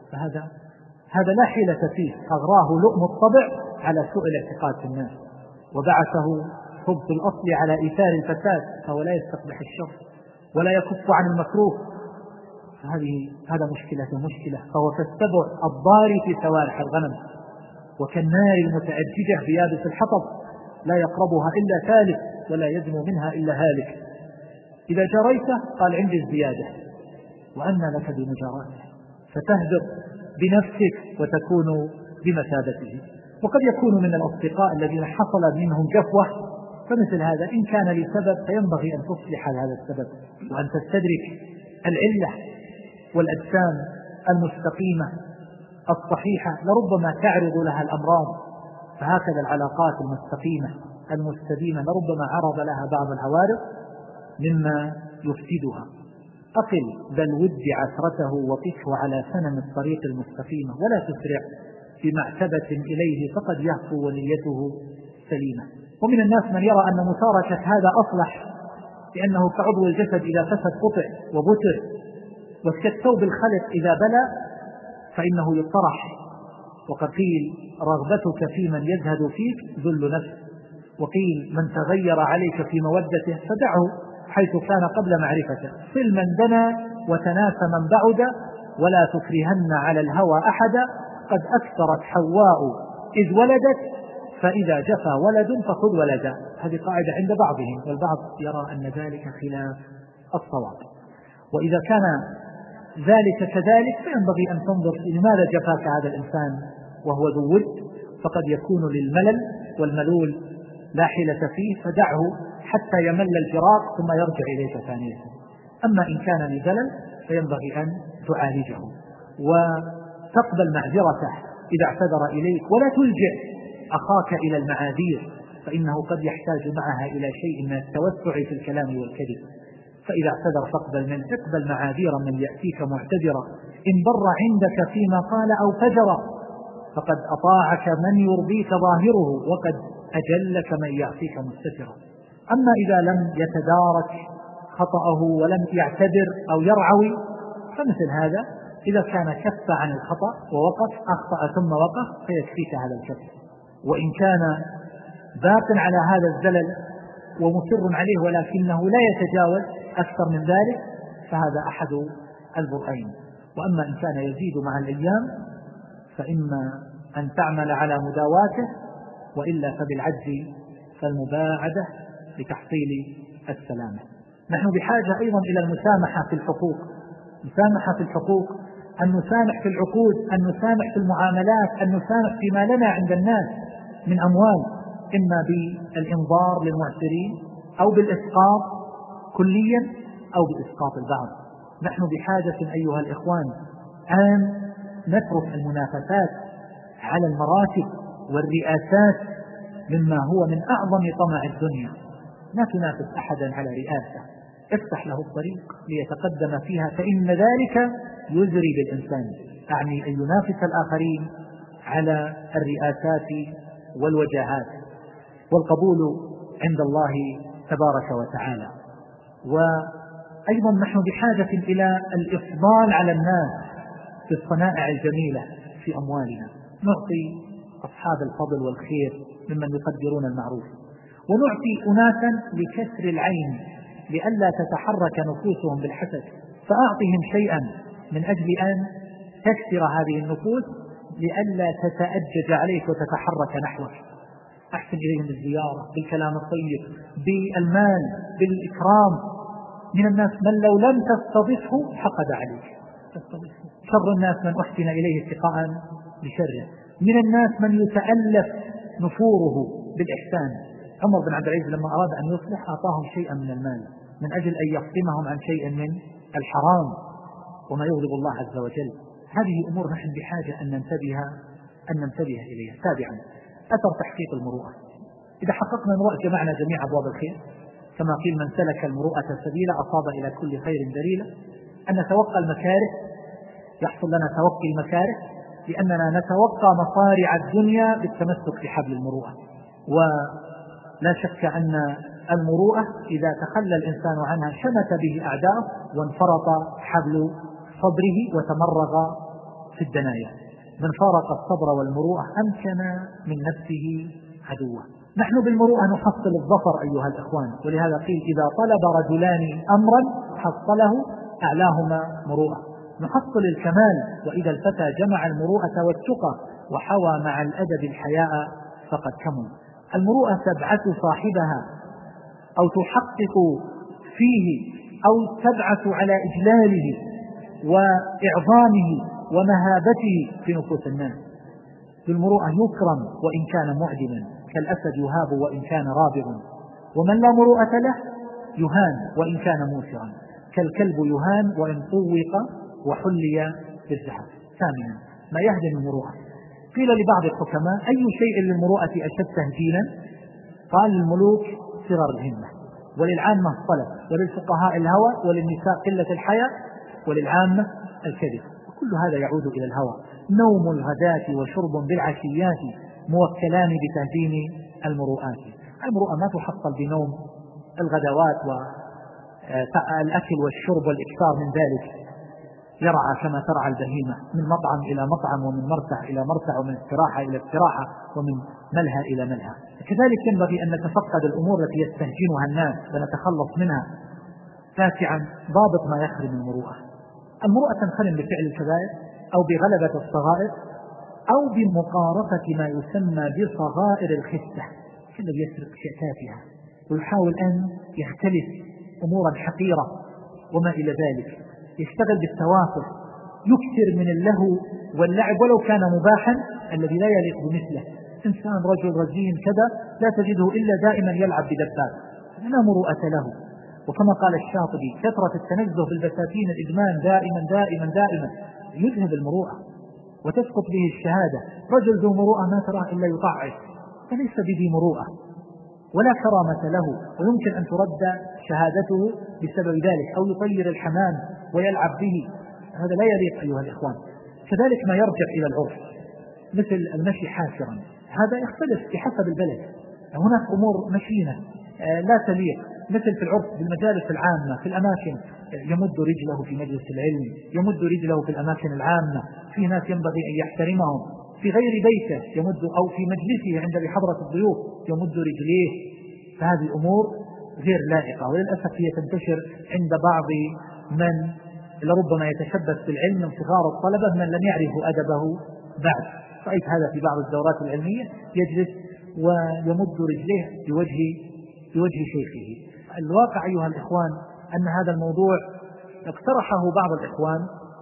فهذا لا حيلة فيه، أغراه لؤم الطبع على سوء الاعتقاد في الناس، وبعثه خبث الأصل على إيثار الفساد، فهو لا يستقبح الشر ولا يكف عن المكروه. هذا مشكلة، فهو كالسبع الضاري في سوارح الغنم، وكالنار المتأججة في يابس الحطب، لا يقربها إلا ثالث ولا يدنو منها إلا هالك. إذا جريت قال عندي الزيادة، وأن لك بمجاراته، فتهدر بنفسك وتكون بمثابته. وقد يكون من الأصدقاء الذين حصل منهم جفوة، فمثل هذا إن كان لسبب فينبغي أن تصلح هذا السبب وأن تستدرك العلة والأجسام المستقيمة الصحيحة، لربما تعرض لها الأمراض. فهكذا العلاقات المستقيمة المستديمة لربما عرض لها بعض العوارض مما يفسدها. أقل بل ود عثرته وقفه على سنن الطريق المستقيمة، ولا تسرع في معتبة إليه فقد يهفو ونيته سليمة. ومن الناس من يرى أن مشاركة هذا أصلح، لأنه كعضو الجسد إذا فسد قطع وبتر، وكالثوب الخلق إذا بلى فإنه يطرح. وقد قيل رغبتك في من يزهد فيك ذل نفس، وقيل من تغير عليك في مودته فدعه حيث كان قبل معرفته، صل من دنا وتناسى من بعد، ولا تكرهن على الهوى أحدا، قد أكثرت حواء إذ ولدت، فإذا جفى ولد فخذ ولدا. هذه قاعدة عند بعضهم، والبعض يرى أن ذلك خلاف الصواب. وإذا كان ذلك كذلك فينبغي أن تنظر لماذا جفاك هذا الإنسان وهو ذو ود، فقد يكون للملل، والملول لا حيلة فيه، فدعه حتى يمل الفراق ثم يرجع إليك ثانية. أما إن كان لزلل فينبغي أن تعالجه وتقبل معذرته إذا اعتذر إليك، ولا تلجئ أخاك إلى المعاذير، فإنه قد يحتاج معها إلى شيء من التوسع في الكلام والكذب. فإذا اعتذر فاقبل منه، اقبل معاذيرا من يأتيك معتذرا، إن بر عندك فيما قال أو فجر، فقد أطاعك من يرضيك ظاهره، وقد أجلك من يعصيك مستترا. أما إذا لم يتدارك خطأه ولم يعتذر أو يرعوي، فمثل هذا إذا كان كف عن الخطأ ووقف، أخطأ ثم وقف، فيكفيك هذا الكف. وإن كان باق على هذا الزلل ومصر عليه ولكنه لا يتجاوز أكثر من ذلك، فهذا أحد البرهين. وأما إن كان يزيد مع الأيام فإما أن تعمل على مداواته، وإلا فبالعجز فالمباعدة لتحصيل السلامة. نحن بحاجة أيضا إلى المسامحة في الحقوق، مسامحة في الحقوق، أن نسامح في العقود، أن نسامح في المعاملات، أن نسامح فيما لنا عند الناس من أموال، إما بالإنظار للمعسرين أو بالإسقاط كليا أو بإسقاط البعض. نحن بحاجة أيها الإخوان أن نترك المنافسات على المراتب والرئاسات، مما هو من أعظم طمع الدنيا. لا تنافس أحدا على رئاسة، افتح له الطريق ليتقدم فيها، فإن ذلك يزري بالإنسان، أعني أن ينافس الآخرين على الرئاسات والوجاهات، والقبول عند الله تبارك وتعالى. وأيضا نحن بحاجة إلى الإفضال على الناس في الصنائع الجميلة في أموالنا، نعطي أصحاب الفضل والخير ممن يقدرون المعروف، ونعطي أناسا لكسر العين لئلا تتحرك نفوسهم بالحسد، فأعطهم شيئا من أجل أن تكسر هذه النفوس لئلا تتأجج عليك وتتحرك نحوك. أحسن إليهم بالزيارة، بالكلام الطيب، بالمال، بالإكرام. من الناس من لو لم تستضفه حقد عليك، شر الناس من أحسن إليه اتقاء بشره. من الناس من يتألف نفوره بالإحسان. عمر بن عبد العزيز لما أراد أن يصلح أعطاهم شيئا من المال من أجل أن يصدمهم عن شيء من الحرام وما يغضب الله عز وجل. هذه أمور نحن بحاجة أن ننتبه إليها. سابعا، أثر تحقيق المروءة. إذا حققنا المروءة جمعنا جميع أبواب الخير، كما قيل من سلك المروءة سبيلا أصاب إلى كل خير دليلا، أن نتوقى المكاره، يحصل لنا توقي المكاره لأننا نتوقى مصارع الدنيا بالتمسك بحبل المروءة. ولا شك أن المروءة إذا تخلى الإنسان عنها شمت به أعداءه وانفرط حبل صبره وتمرغ في الدنايا. من فارق الصبر والمروءة أمكن من نفسه عدوه. نحن بالمروءة نحصل الظفر أيها الإخوان، ولهذا قيل إذا طلب رجلان أمرا حصله أعلاهما مروءة. نحصل الكمال، وإذا الفتى جمع المروءة والتقى وحوى مع الأدب الحياء فقد كمل. المروءة تبعث صاحبها أو تحقق فيه أو تبعث على إجلاله وإعظامه ومهابته في نفوس الناس. بالمروءة يكرم وإن كان معدما، كالأسد يهاب وإن كان رابضا، ومن لا مروءة له يهان وإن كان موسرا، كالكلب يهان وإن طوق وحلي بالذهب. ثامنا ما يهدم المروءة. قيل لبعض الحكماء أي شيء للمروءة أشد تهجينا؟ قال الملوك صغر الهمة، وللعامة الطلب، وللفقهاء الهوى، وللنساء قلة الحياء، وللعامة الكذب. وكل هذا يعود إلى الهوى. نوم الغداة وشرب بالعشيات موكلان بتهجين المروءات. المروءة ما تحصل بنوم الغدوات والأكل والشرب والإكثار من ذلك، يرعى كما ترعى البهيمة من مطعم إلى مطعم ومن مرتع إلى مرتع ومن استراحة إلى استراحة ومن ملهى إلى ملهى. كذلك ينبغي أن نتفقد الأمور التي يستهجنها الناس ونتخلص منها. تاسعا ضابط ما يخرم المروءة. المروءة تنخرم بفعل الكبائر أو بغلبة الصغائر أو بمقارفة ما يسمى بصغائر الخسة، الذي يسرق شيء تافهة ويحاول أن يختلف أمورا حقيرة وما إلى ذلك، يشتغل بالتوافه، يكثر من اللهو واللعب ولو كان مباحا الذي لا يليق بمثله. إنسان رجل رزين كذا لا تجده إلا دائما يلعب بدباب، لا مروءة له. وكما قال الشاطبي كثرة التنزه بالبساتين الإدمان دائما دائما دائما يذهب المروءة وتسقط به الشهادة. رجل ذو مروءة ما تراه إلا يطعس، فليس بذي مروءة ولا كرامة له، ويمكن أن ترد شهادته بسبب ذلك، أو يطير الحمام ويلعب به. هذا لا يليق أيها الإخوان. كذلك ما يرجع إلى العرف مثل المشي حافرا، هذا يختلف بحسب البلد. هناك أمور مشينة لا تليق، مثل في العرف بالمجالس العامة في الأماكن، يمد رجله في مجلس العلم، يمد رجله في الأماكن العامة، في ناس ينبغي أن يحترمهم، في غير بيته يمد، أو في مجلسه عند بحضرة الضيوف يمد رجليه. فهذه أمور غير لائقة، وللأسف هي تنتشر عند بعض من لربما يتشبث بالعلم من صغار الطلبة من لم يعرفوا أدبه بعد. رأيت هذا في بعض الدورات العلمية، يجلس ويمد رجليه بوجه شيخه. الواقع أيها الإخوان أن هذا الموضوع اقترحه بعض الإخوان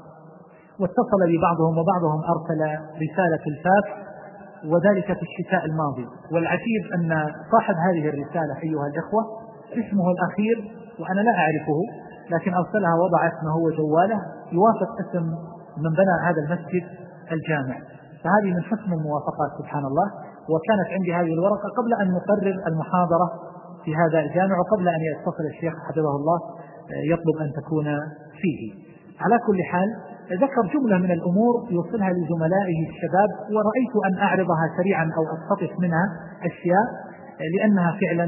واتصل ببعضهم، وبعضهم أرسل رسالة الفاكس، وذلك في الشتاء الماضي. والعجيب أن صاحب هذه الرسالة أيها الإخوة اسمه الأخير وأنا لا أعرفه، لكن أرسلها وضع اسمه وجواله يوافق اسم من بنى هذا المسجد الجامع. فهذه من حسن الموافقات سبحان الله. وكانت عندي هذه الورقة قبل أن نقرر المحاضرة في هذا الجامع، وقبل أن يتصل الشيخ حفظه الله يطلب أن تكون فيه. على كل حال ذكر جملة من الأمور يوصلها لزملائه الشباب، ورأيت أن أعرضها سريعا أو أقتطف منها أشياء لأنها فعلا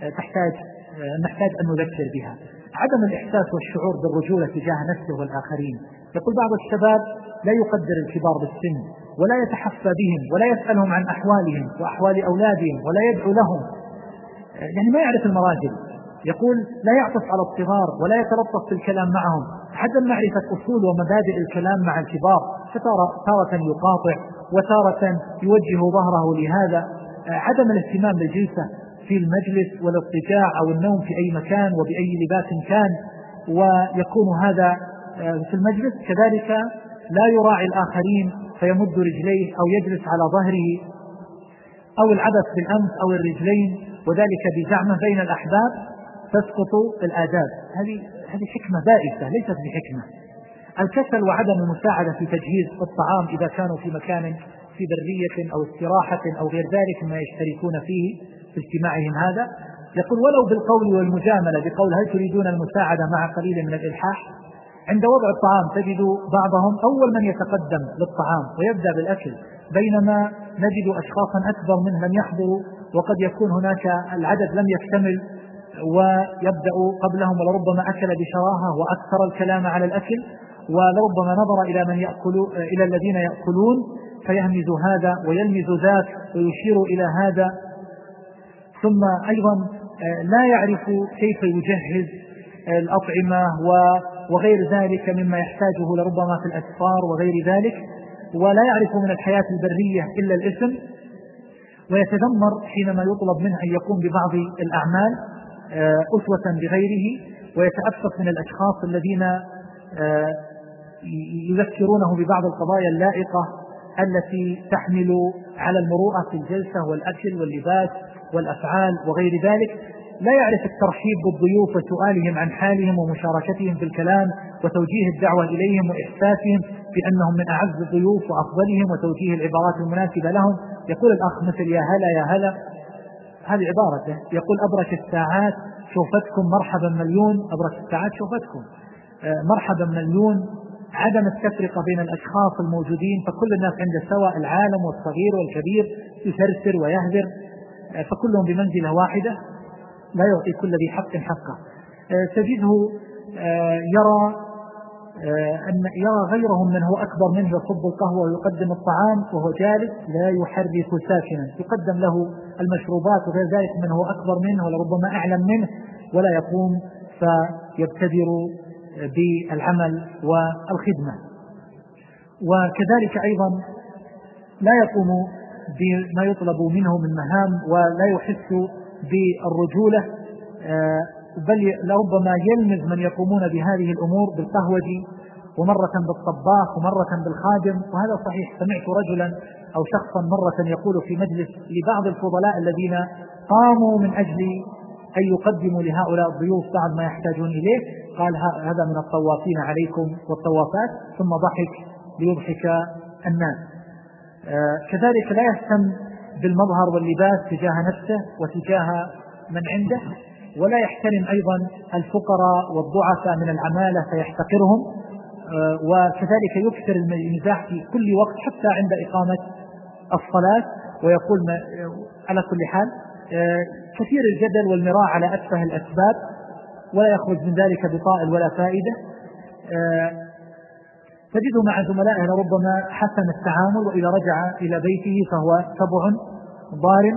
نحتاج أن نذكر بها. عدم الإحساس والشعور بالرجولة تجاه نفسه والآخرين. يقول بعض الشباب لا يقدر الكبار بالسن ولا يتحفى بهم ولا يسألهم عن أحوالهم وأحوال أولادهم ولا يدعو لهم، يعني ما يعرف المراجل. يقول لا يعطف على الصغار ولا يتلطف في الكلام معهم. عدم معرفة أصول ومبادئ الكلام مع الكبار، فتارة يقاطع وتارة يوجه ظهره لهذا. عدم الاهتمام بالجلسة في المجلس والاضطجاع أو النوم في أي مكان وبأي لباس كان، ويكون هذا في المجلس. كذلك لا يراعي الآخرين فيمد رجليه أو يجلس على ظهره، أو العبث بالأنف أو الرجلين، وذلك بزعمه بين الأحباب تسقط الآداب. هذه حكمة بائسة ليست بحكمة. الكسل وعدم المساعدة في تجهيز الطعام إذا كانوا في مكان في برية أو استراحة أو غير ذلك ما يشتركون فيه في اجتماعهم هذا. يقول ولو بالقول والمجاملة بقول هل تريدون المساعدة مع قليل من الإلحاح. عند وضع الطعام تجد بعضهم أول من يتقدم للطعام ويبدأ بالأكل، بينما نجد أشخاصا أكبر منه لم يحضروا، وقد يكون هناك العدد لم يكتمل ويبدأ قبلهم، ولربما أكل بشراهة وأكثر الكلام على الأكل، ولربما نظر إلى من إلى الذين يأكلون فيهمز هذا ويلمز ذاك ويشير إلى هذا، ثم أيضا لا يعرف كيف يجهز الأطعمة وغير ذلك مما يحتاجه لربما في الأسفار وغير ذلك، ولا يعرف من الحياة البرية إلا الاسم، ويتذمر حينما يطلب منه أن يقوم ببعض الأعمال أسوة بغيره، ويتأسف من الأشخاص الذين يذكرونه ببعض القضايا اللائقة التي تحمل على المروءة في الجلسة والأكل واللباس والأفعال وغير ذلك. لا يعرف الترحيب بالضيوف وسؤالهم عن حالهم ومشاركتهم في الكلام وتوجيه الدعوة إليهم وإحساسهم بأنهم من أعز الضيوف وأفضلهم وتوجيه العبارات المناسبة لهم. يقول الأخ مثل يا هلا يا هلا، هذه عبارته. يقول أبرك الساعات شوفتكم مرحبا مليون، أبرك الساعات شوفتكم مرحبا مليون. عدم التفرقة بين الأشخاص الموجودين، فكل الناس عند سواء، العالم والصغير والكبير يسرسر ويهذر، فكلهم بمنزلة واحدة، لا يعطي كل ذي حق حقه. تجده يرى غيرهم من هو أكبر منه يصب القهوة ويقدم الطعام وهو جالس لا يحرك ساكنا، يقدم له المشروبات وغير ذلك من هو أكبر منه ولربما أعلم منه، ولا يقوم فيبتدر بالعمل والخدمة. وكذلك أيضا لا يقوم بما يطلب منه من مهام، ولا يحس بالرجولة، بل لربما يلمز من يقومون بهذه الأمور بالقهوج، ومرة بالطباخ ومرة بالخادم. وهذا صحيح، سمعت رجلا أو شخصا مرة يقول في مجلس لبعض الفضلاء الذين قاموا من أجل أن يقدموا لهؤلاء الضيوف بعض ما يحتاجون إليه، قال هذا من الطوافين عليكم والطوافات، ثم ضحك ليضحك الناس. كذلك لا يهتم بالمظهر واللباس تجاه نفسه وتجاه من عنده، ولا يحترم أيضا الفقراء والضعفاء من العمالة فيحتقرهم، وكذلك يكثر المزاح في كل وقت حتى عند إقامة الصلاة، ويقول على كل حال كثير الجدل والمراء على أتفه الأسباب، ولا يخرج من ذلك بطائل ولا فائدة. تجده مع زملائه ربما حسن التعامل، وإذا رجع إلى بيته فهو سبع ضارم.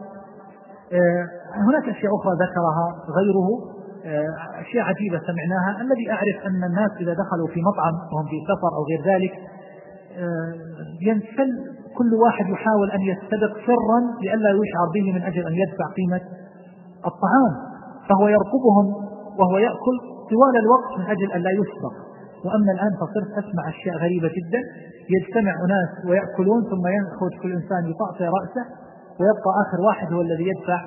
هناك أشياء أخرى ذكرها غيره، أشياء عجيبة سمعناها. الذي أعرف أن الناس إذا دخلوا في مطعم وهم في سفر أو غير ذلك ينسل كل واحد يحاول أن يستبق سرا لئلا يشعر به من أجل أن يدفع قيمة الطعام، فهو يرقبهم وهو يأكل طوال الوقت من أجل أن لا يسبق. وأما الآن فصرت أسمع أشياء غريبة جدا، يجتمع أناس ويأكلون ثم يخرج كل إنسان يطأطئ رأسه ويبقى آخر واحد هو الذي يدفع،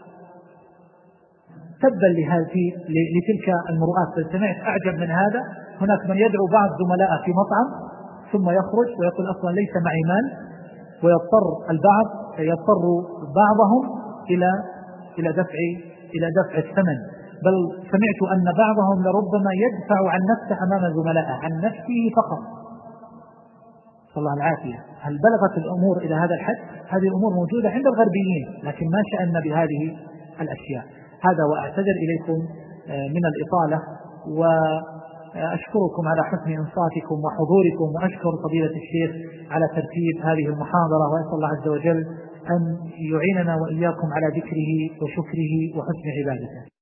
تبا لتلك المرؤات. سمعت أعجب من هذا، هناك من يدعو بعض زملائه في مطعم ثم يخرج ويقول أصلا ليس معي مال، ويضطر بعضهم إلى دفع الثمن. بل سمعت أن بعضهم لربما يدفع عن نفسه أمام زملائه، عن نفسه فقط، صلى الله العافية. هل بلغت الأمور إلى هذا الحد؟ هذه الأمور موجودة عند الغربيين، لكن ما شأننا بهذه الأشياء. هذا وأعتذر إليكم من الإطالة، وأشكركم على حسن إنصاتكم وحضوركم، وأشكر فضيلة الشيخ على ترتيب هذه المحاضرة، وأسأل الله عز وجل أن يعيننا وإياكم على ذكره وشكره وحسن عبادته.